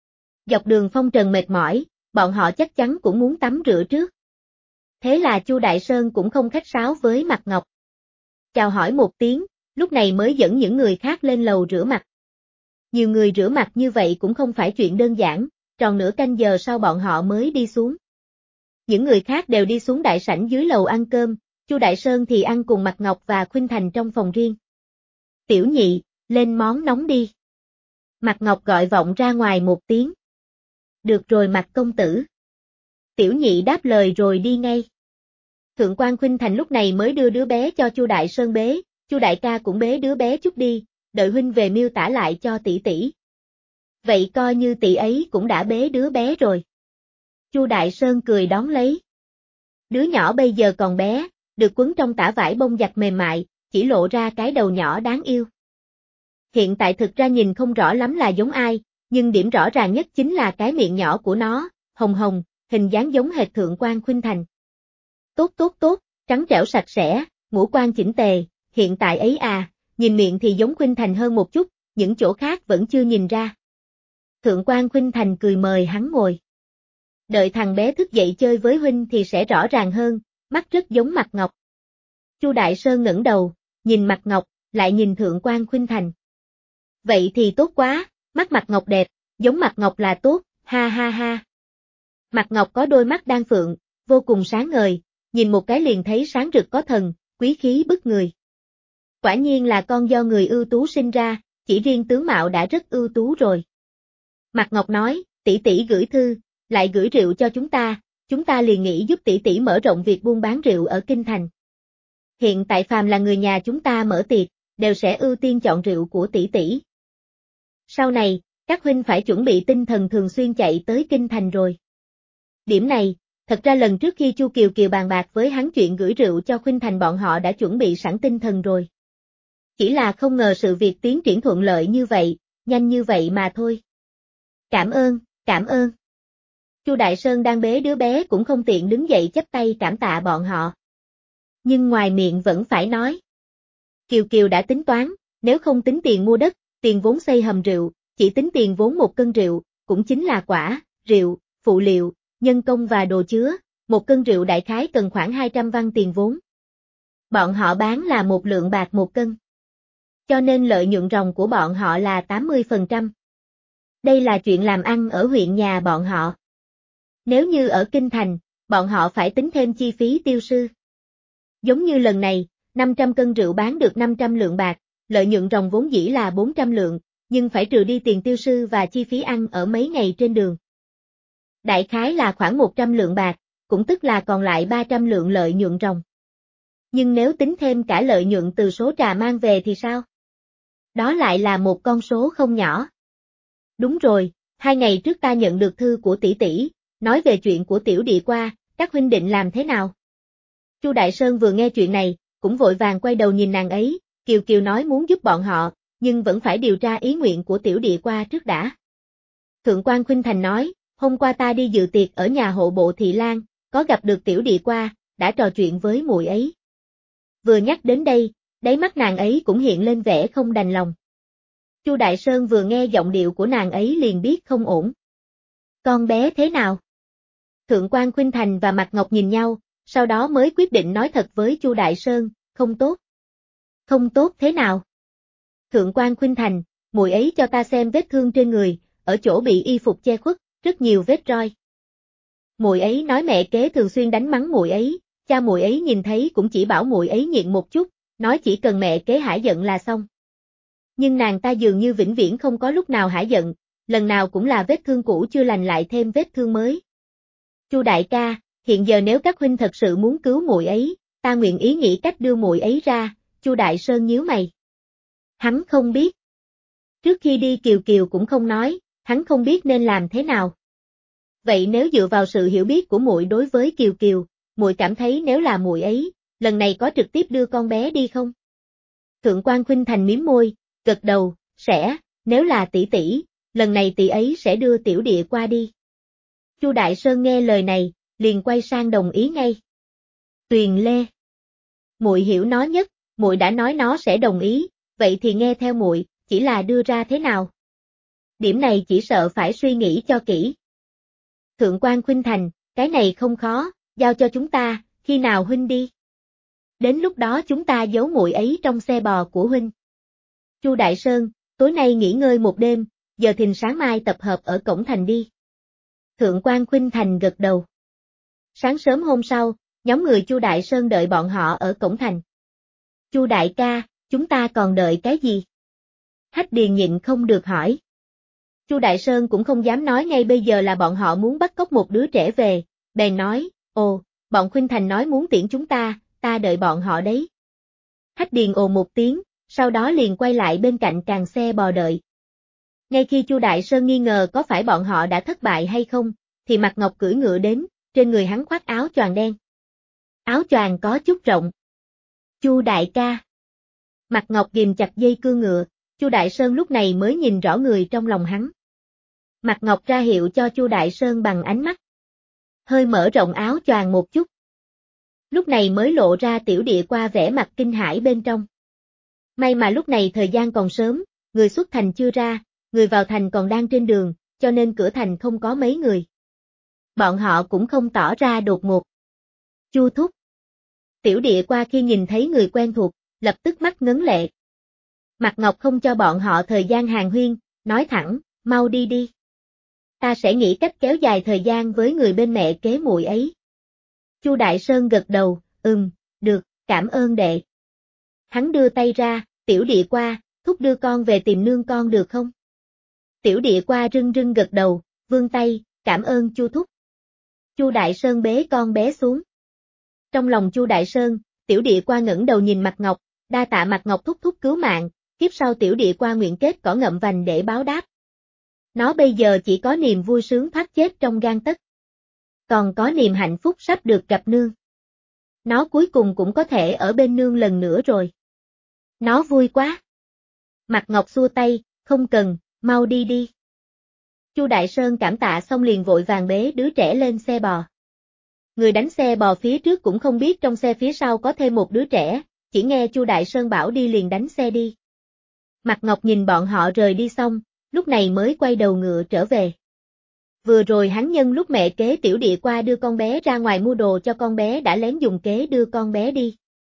Dọc đường phong trần mệt mỏi, bọn họ chắc chắn cũng muốn tắm rửa trước. Thế là Chu Đại Sơn cũng không khách sáo với Mạc Ngọc. Chào hỏi một tiếng, lúc này mới dẫn những người khác lên lầu rửa mặt. Nhiều người rửa mặt như vậy cũng không phải chuyện đơn giản, tròn nửa canh giờ sau bọn họ mới đi xuống. Những người khác đều đi xuống đại sảnh dưới lầu ăn cơm, Chu Đại Sơn thì ăn cùng Mạc Ngọc và Khuynh Thành trong phòng riêng. Tiểu Nhị, lên món nóng đi. Mạc Ngọc gọi vọng ra ngoài một tiếng. Được rồi Mạc công tử. Tiểu Nhị đáp lời rồi đi ngay. Thượng quan Khuynh Thành lúc này mới đưa đứa bé cho Chu Đại Sơn bế, Chu đại ca cũng bế đứa bé chút đi, đợi huynh về miêu tả lại cho tỷ tỷ. Vậy coi như tỷ ấy cũng đã bế đứa bé rồi. Chu Đại Sơn cười đón lấy. Đứa nhỏ bây giờ còn bé, được quấn trong tã vải bông giặt mềm mại, chỉ lộ ra cái đầu nhỏ đáng yêu. Hiện tại thực ra nhìn không rõ lắm là giống ai, nhưng điểm rõ ràng nhất chính là cái miệng nhỏ của nó, hồng hồng, hình dáng giống hệt Thượng quan Khuynh Thành. Tốt tốt tốt, trắng trẻo sạch sẽ, ngũ quan chỉnh tề, hiện tại ấy à, nhìn miệng thì giống Khuynh Thành hơn một chút, những chỗ khác vẫn chưa nhìn ra. Thượng quan Khuynh Thành cười mời hắn ngồi. Đợi thằng bé thức dậy chơi với huynh thì sẽ rõ ràng hơn, mắt rất giống Mạc Ngọc. Chu Đại Sơn ngẩng đầu, nhìn Mạc Ngọc, lại nhìn Thượng quan Khuynh Thành. Vậy thì tốt quá, mắt Mạc Ngọc đẹp, giống Mạc Ngọc là tốt, ha ha ha. Mạc Ngọc có đôi mắt đan phượng, vô cùng sáng ngời, nhìn một cái liền thấy sáng rực có thần, quý khí bức người. Quả nhiên là con do người ưu tú sinh ra, chỉ riêng tướng mạo đã rất ưu tú rồi. Mạc Ngọc nói, tỷ tỷ gửi thư, lại gửi rượu cho chúng ta, chúng ta liền nghĩ giúp tỷ tỷ mở rộng việc buôn bán rượu ở Kinh Thành. Hiện tại phàm là người nhà chúng ta mở tiệc, đều sẽ ưu tiên chọn rượu của tỷ tỷ. Sau này, các huynh phải chuẩn bị tinh thần thường xuyên chạy tới Kinh Thành rồi. Điểm này, thật ra lần trước khi Chu Kiều Kiều bàn bạc với hắn chuyện gửi rượu cho Khuynh Thành bọn họ đã chuẩn bị sẵn tinh thần rồi. Chỉ là không ngờ sự việc tiến triển thuận lợi như vậy, nhanh như vậy mà thôi. Cảm ơn, cảm ơn. Chu Đại Sơn đang bế đứa bé cũng không tiện đứng dậy chắp tay cảm tạ bọn họ. Nhưng ngoài miệng vẫn phải nói. Kiều Kiều đã tính toán, nếu không tính tiền mua đất, tiền vốn xây hầm rượu, chỉ tính tiền vốn một cân rượu, cũng chính là quả, rượu, phụ liệu, nhân công và đồ chứa, một cân rượu đại khái cần khoảng hai trăm văn tiền vốn. Bọn họ bán là một lượng bạc một cân. Cho nên lợi nhuận ròng của bọn họ là tám mươi phần trăm. Đây là chuyện làm ăn ở huyện nhà bọn họ. Nếu như ở Kinh Thành, bọn họ phải tính thêm chi phí tiêu sư. Giống như lần này, năm trăm cân rượu bán được năm trăm lượng bạc, lợi nhuận ròng vốn dĩ là bốn trăm lượng, nhưng phải trừ đi tiền tiêu sư và chi phí ăn ở mấy ngày trên đường. Đại khái là khoảng một trăm lượng bạc, cũng tức là còn lại ba trăm lượng lợi nhuận ròng. Nhưng nếu tính thêm cả lợi nhuận từ số trà mang về thì sao? Đó lại là một con số không nhỏ. Đúng rồi, hai ngày trước ta nhận được thư của tỷ tỷ, nói về chuyện của tiểu địa qua, các huynh định làm thế nào? Chu Đại Sơn vừa nghe chuyện này, cũng vội vàng quay đầu nhìn nàng ấy, Kiều Kiều nói muốn giúp bọn họ, nhưng vẫn phải điều tra ý nguyện của tiểu địa qua trước đã. Thượng quan Khuynh Thành nói, hôm qua ta đi dự tiệc ở nhà hộ bộ Thị Lan, có gặp được tiểu địa qua, đã trò chuyện với muội ấy. Vừa nhắc đến đây, đáy mắt nàng ấy cũng hiện lên vẻ không đành lòng. Chu Đại Sơn vừa nghe giọng điệu của nàng ấy liền biết không ổn. Con bé thế nào? Thượng quan Khuynh Thành và Mạc Ngọc nhìn nhau, sau đó mới quyết định nói thật với Chu Đại Sơn, không tốt. Không tốt thế nào? Thượng quan Khuynh Thành, muội ấy cho ta xem vết thương trên người, ở chỗ bị y phục che khuất, rất nhiều vết roi. Muội ấy nói mẹ kế thường xuyên đánh mắng muội ấy, cha muội ấy nhìn thấy cũng chỉ bảo muội ấy nhịn một chút, nói chỉ cần mẹ kế hả giận là xong. Nhưng nàng ta dường như vĩnh viễn không có lúc nào hả giận, lần nào cũng là vết thương cũ chưa lành lại thêm vết thương mới. Chu đại ca, hiện giờ nếu các huynh thật sự muốn cứu muội ấy, ta nguyện ý nghĩ cách đưa muội ấy ra. Chu Đại Sơn nhíu mày. Hắn không biết. Trước khi đi Kiều Kiều cũng không nói, hắn không biết nên làm thế nào. Vậy nếu dựa vào sự hiểu biết của muội đối với Kiều Kiều, muội cảm thấy nếu là muội ấy, lần này có trực tiếp đưa con bé đi không? Thượng quan Khuynh Thành mím môi, gật đầu, sẽ, nếu là tỷ tỷ, lần này tỷ ấy sẽ đưa tiểu địa qua đi. Chu Đại Sơn nghe lời này, liền quay sang đồng ý ngay. Tuyền Lê, muội hiểu nó nhất, muội đã nói nó sẽ đồng ý, vậy thì nghe theo muội, chỉ là đưa ra thế nào? Điểm này chỉ sợ phải suy nghĩ cho kỹ. Thượng quan Khuynh Thành, cái này không khó, giao cho chúng ta, khi nào huynh đi? Đến lúc đó chúng ta giấu muội ấy trong xe bò của huynh. Chu Đại Sơn, tối nay nghỉ ngơi một đêm, giờ thìn sáng mai tập hợp ở cổng thành đi. Thượng quan Khuynh Thành gật đầu. Sáng sớm hôm sau, nhóm người Chu Đại Sơn đợi bọn họ ở cổng thành. Chu đại ca, chúng ta còn đợi cái gì? Hách Điền nhịn không được hỏi. Chu Đại Sơn cũng không dám nói ngay bây giờ là bọn họ muốn bắt cóc một đứa trẻ về, bèn nói, ồ, bọn Khuynh Thành nói muốn tiễn chúng ta, ta đợi bọn họ đấy. Hách Điền ồ một tiếng, sau đó liền quay lại bên cạnh càng xe bò đợi. Ngay khi Chu Đại Sơn nghi ngờ có phải bọn họ đã thất bại hay không, thì Mạc Ngọc cưỡi ngựa đến, trên người hắn khoác áo choàng đen. Áo choàng có chút rộng. Chu đại ca. Mạc Ngọc ghim chặt dây cương ngựa, Chu Đại Sơn lúc này mới nhìn rõ người trong lòng hắn. Mạc Ngọc ra hiệu cho Chu Đại Sơn bằng ánh mắt. Hơi mở rộng áo choàng một chút. Lúc này mới lộ ra tiểu địa qua vẻ mặt kinh hãi bên trong. May mà lúc này thời gian còn sớm, người xuất thành chưa ra, người vào thành còn đang trên đường, cho nên cửa thành không có mấy người. Bọn họ cũng không tỏ ra đột ngột. Chu thúc. Tiểu địa qua khi nhìn thấy người quen thuộc, lập tức mắt ngấn lệ. Mạc Ngọc không cho bọn họ thời gian hàn huyên, nói thẳng, mau đi đi. Ta sẽ nghĩ cách kéo dài thời gian với người bên mẹ kế muội ấy. Chu Đại Sơn gật đầu, ừm, được, cảm ơn đệ. Hắn đưa tay ra, tiểu địa qua, thúc đưa con về tìm nương con được không? Tiểu địa qua rưng rưng gật đầu, vươn tay, cảm ơn Chu thúc. Chu Đại Sơn bế con bé xuống. Trong lòng Chu Đại Sơn, tiểu địa qua ngẩng đầu nhìn Mạc Ngọc, đa tạ Mạc Ngọc thúc thúc cứu mạng, kiếp sau tiểu địa qua nguyện kết cỏ ngậm vành để báo đáp. Nó bây giờ chỉ có niềm vui sướng thoát chết trong gang tấc. Còn có niềm hạnh phúc sắp được gặp nương. Nó cuối cùng cũng có thể ở bên nương lần nữa rồi. Nó vui quá. Mạc Ngọc xua tay, không cần, mau đi đi. Chu Đại Sơn cảm tạ xong liền vội vàng bế đứa trẻ lên xe bò. Người đánh xe bò phía trước cũng không biết trong xe phía sau có thêm một đứa trẻ, chỉ nghe Chu Đại Sơn bảo đi liền đánh xe đi. Mạc Ngọc nhìn bọn họ rời đi xong, lúc này mới quay đầu ngựa trở về. Vừa rồi hắn nhân lúc mẹ kế tiểu địa qua đưa con bé ra ngoài mua đồ cho con bé đã lén dùng kế đưa con bé đi.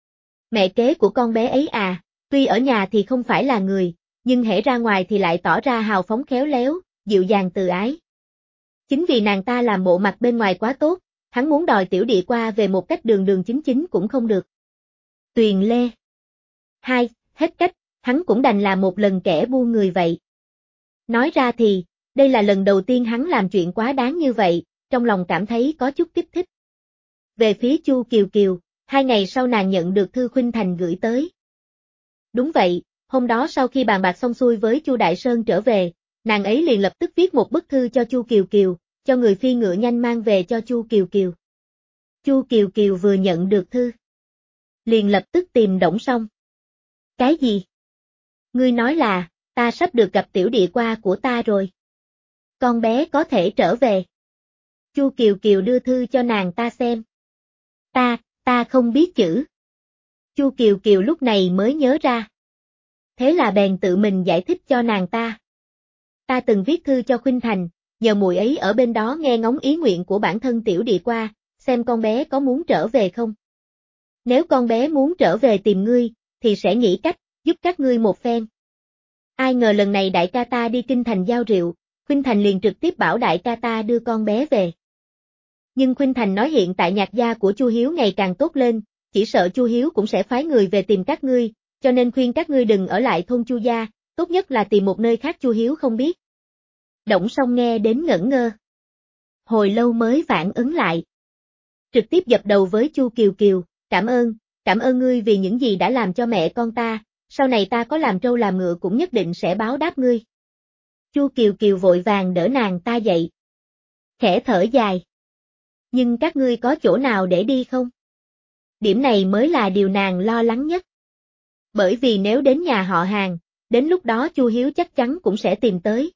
Mẹ kế của con bé ấy à, tuy ở nhà thì không phải là người, nhưng hễ ra ngoài thì lại tỏ ra hào phóng khéo léo, dịu dàng từ ái. Chính vì nàng ta làm bộ mặt bên ngoài quá tốt, hắn muốn đòi tiểu địa qua về một cách đường đường chính chính cũng không được. Tuyền Lê. Hai, hết cách, hắn cũng đành là một lần kẻ buôn người vậy. Nói ra thì, đây là lần đầu tiên hắn làm chuyện quá đáng như vậy, trong lòng cảm thấy có chút kích thích. Về phía Chu Kiều Kiều, hai ngày sau nàng nhận được thư Khuynh Thành gửi tới. Đúng vậy, hôm đó sau khi bàn bạc xong xuôi với Chu Đại Sơn trở về, nàng ấy liền lập tức viết một bức thư cho Chu Kiều Kiều, cho người phi ngựa nhanh mang về cho Chu Kiều Kiều. Chu Kiều Kiều vừa nhận được thư, liền lập tức tìm Đổng Song. Cái gì? Ngươi nói là, ta sắp được gặp tiểu địa qua của ta rồi. Con bé có thể trở về. Chu Kiều Kiều đưa thư cho nàng ta xem. Ta, ta không biết chữ. Chu Kiều Kiều lúc này mới nhớ ra. Thế là bèn tự mình giải thích cho nàng ta. Ta từng viết thư cho Khuynh Thành, nhờ muội ấy ở bên đó nghe ngóng ý nguyện của bản thân tiểu địa qua, xem con bé có muốn trở về không. Nếu con bé muốn trở về tìm ngươi, thì sẽ nghĩ cách, giúp các ngươi một phen. Ai ngờ lần này đại ca ta đi kinh thành giao rượu, Khuynh Thành liền trực tiếp bảo đại ca ta đưa con bé về. Nhưng Khuynh Thành nói hiện tại nhạc gia của Chu Hiếu ngày càng tốt lên, chỉ sợ Chu Hiếu cũng sẽ phái người về tìm các ngươi, cho nên khuyên các ngươi đừng ở lại thôn Chu gia, tốt nhất là tìm một nơi khác Chu Hiếu không biết. Đổng Song nghe đến ngẩn ngơ. Hồi lâu mới phản ứng lại. Trực tiếp dập đầu với Chu Kiều Kiều, cảm ơn, cảm ơn ngươi vì những gì đã làm cho mẹ con ta, sau này ta có làm trâu làm ngựa cũng nhất định sẽ báo đáp ngươi. Chu Kiều Kiều vội vàng đỡ nàng ta dậy. Khẽ thở dài. Nhưng các ngươi có chỗ nào để đi không? Điểm này mới là điều nàng lo lắng nhất. Bởi vì nếu đến nhà họ Hàng, đến lúc đó Chu Hiếu chắc chắn cũng sẽ tìm tới.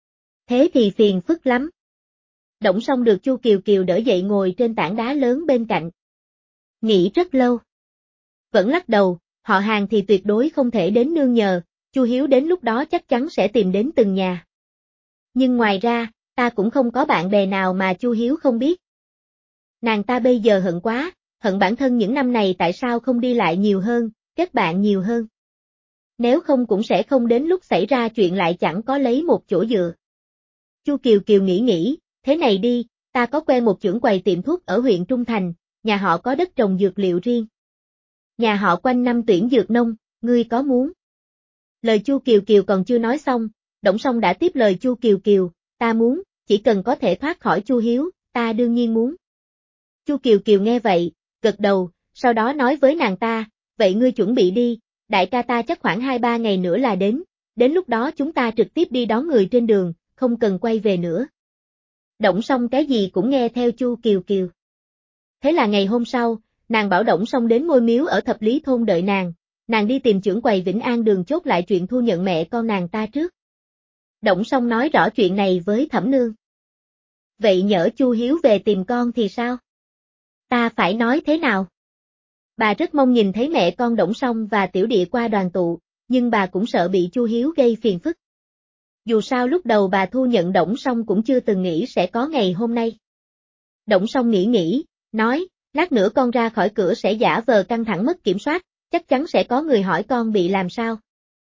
Thế thì phiền phức lắm. Đổng Song được Chu Kiều Kiều đỡ dậy ngồi trên tảng đá lớn bên cạnh. Nghĩ rất lâu. Vẫn lắc đầu, họ Hàng thì tuyệt đối không thể đến nương nhờ, Chu Hiếu đến lúc đó chắc chắn sẽ tìm đến từng nhà. Nhưng ngoài ra, ta cũng không có bạn bè nào mà Chu Hiếu không biết. Nàng ta bây giờ hận quá, hận bản thân những năm này tại sao không đi lại nhiều hơn, kết bạn nhiều hơn. Nếu không cũng sẽ không đến lúc xảy ra chuyện lại chẳng có lấy một chỗ dựa. Chu Kiều Kiều nghĩ nghĩ, thế này đi, ta có quen một chưởng quầy tiệm thuốc ở huyện Trung Thành, nhà họ có đất trồng dược liệu riêng. Nhà họ quanh năm tuyển dược nông, ngươi có muốn? Lời Chu Kiều Kiều còn chưa nói xong, Đổng Song đã tiếp lời Chu Kiều Kiều, ta muốn, chỉ cần có thể thoát khỏi Chu Hiếu, ta đương nhiên muốn. Chu Kiều Kiều nghe vậy, gật đầu, sau đó nói với nàng ta, vậy ngươi chuẩn bị đi, đại ca ta chắc khoảng hai ba ngày nữa là đến, đến lúc đó chúng ta trực tiếp đi đón người trên đường, không cần quay về nữa. Đổng Song cái gì cũng nghe theo Chu Kiều Kiều. Thế là ngày hôm sau, nàng bảo Đổng Song đến ngôi miếu ở Thập Lý Thôn đợi nàng, nàng đi tìm chưởng quầy Vĩnh An Đường chốt lại chuyện thu nhận mẹ con nàng ta trước. Đổng Song nói rõ chuyện này với Thẩm Nương. Vậy nhỡ Chu Hiếu về tìm con thì sao? Ta phải nói thế nào? Bà rất mong nhìn thấy mẹ con Đổng Song và Tiểu Địa qua đoàn tụ, nhưng bà cũng sợ bị Chu Hiếu gây phiền phức. Dù sao lúc đầu bà thu nhận Đổng Song cũng chưa từng nghĩ sẽ có ngày hôm nay. Đổng Song nghĩ nghĩ, nói, lát nữa con ra khỏi cửa sẽ giả vờ căng thẳng mất kiểm soát, chắc chắn sẽ có người hỏi con bị làm sao.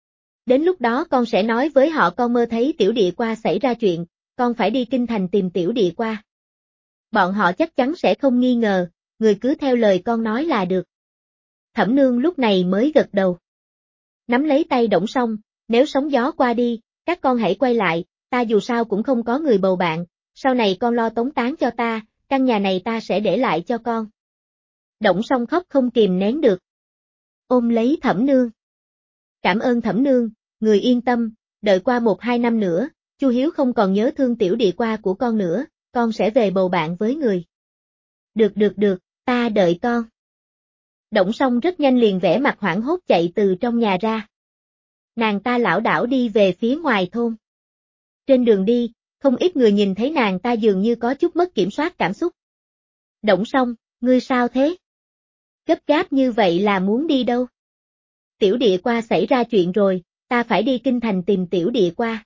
Đến lúc đó con sẽ nói với họ con mơ thấy Tiểu Địa qua xảy ra chuyện, con phải đi kinh thành tìm Tiểu Địa qua. Bọn họ chắc chắn sẽ không nghi ngờ, người cứ theo lời con nói là được. Thẩm Nương lúc này mới gật đầu. Nắm lấy tay Đổng Song, nếu sóng gió qua đi, các con hãy quay lại, ta dù sao cũng không có người bầu bạn, sau này con lo tống táng cho ta, căn nhà này ta sẽ để lại cho con. Đổng Song khóc không kìm nén được. Ôm lấy Thẩm Nương. Cảm ơn Thẩm Nương, người yên tâm, đợi qua một hai năm nữa, Chu Hiếu không còn nhớ thương Tiểu Địa qua của con nữa, con sẽ về bầu bạn với người. Được được được, ta đợi con. Đổng Song rất nhanh liền vẻ mặt hoảng hốt chạy từ trong nhà ra. Nàng ta lảo đảo đi về phía ngoài thôn. Trên đường đi, không ít người nhìn thấy nàng ta dường như có chút mất kiểm soát cảm xúc. Đổng Song, ngươi sao thế? Gấp gáp như vậy là muốn đi đâu? Tiểu Địa qua xảy ra chuyện rồi, ta phải đi kinh thành tìm Tiểu Địa qua.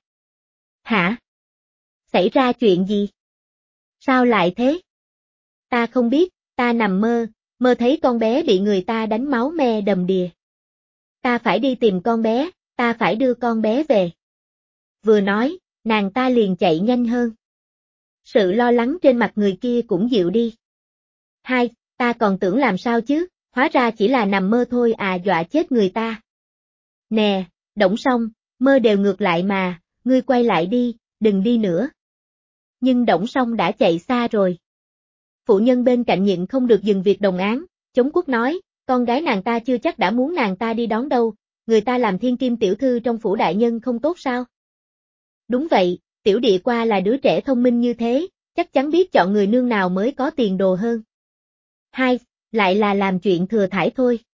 Hả? Xảy ra chuyện gì? Sao lại thế? Ta không biết, ta nằm mơ, mơ thấy con bé bị người ta đánh máu me đầm đìa. Ta phải đi tìm con bé, ta phải đưa con bé về. Vừa nói, nàng ta liền chạy nhanh hơn. Sự lo lắng trên mặt người kia cũng dịu đi. Hai, ta còn tưởng làm sao chứ, hóa ra chỉ là nằm mơ thôi à, dọa chết người ta. Nè, Đổng Song, mơ đều ngược lại mà, ngươi quay lại đi, đừng đi nữa. Nhưng Đổng Song đã chạy xa rồi. Phụ nhân bên cạnh nhịn không được dừng việc đồng án, chống quốc nói, con gái nàng ta chưa chắc đã muốn nàng ta đi đón đâu, người ta làm thiên kim tiểu thư trong phủ đại nhân không tốt sao? Đúng vậy, Tiểu Địa qua là đứa trẻ thông minh như thế, chắc chắn biết chọn người nương nào mới có tiền đồ hơn. Hai, lại là làm chuyện thừa thãi thôi.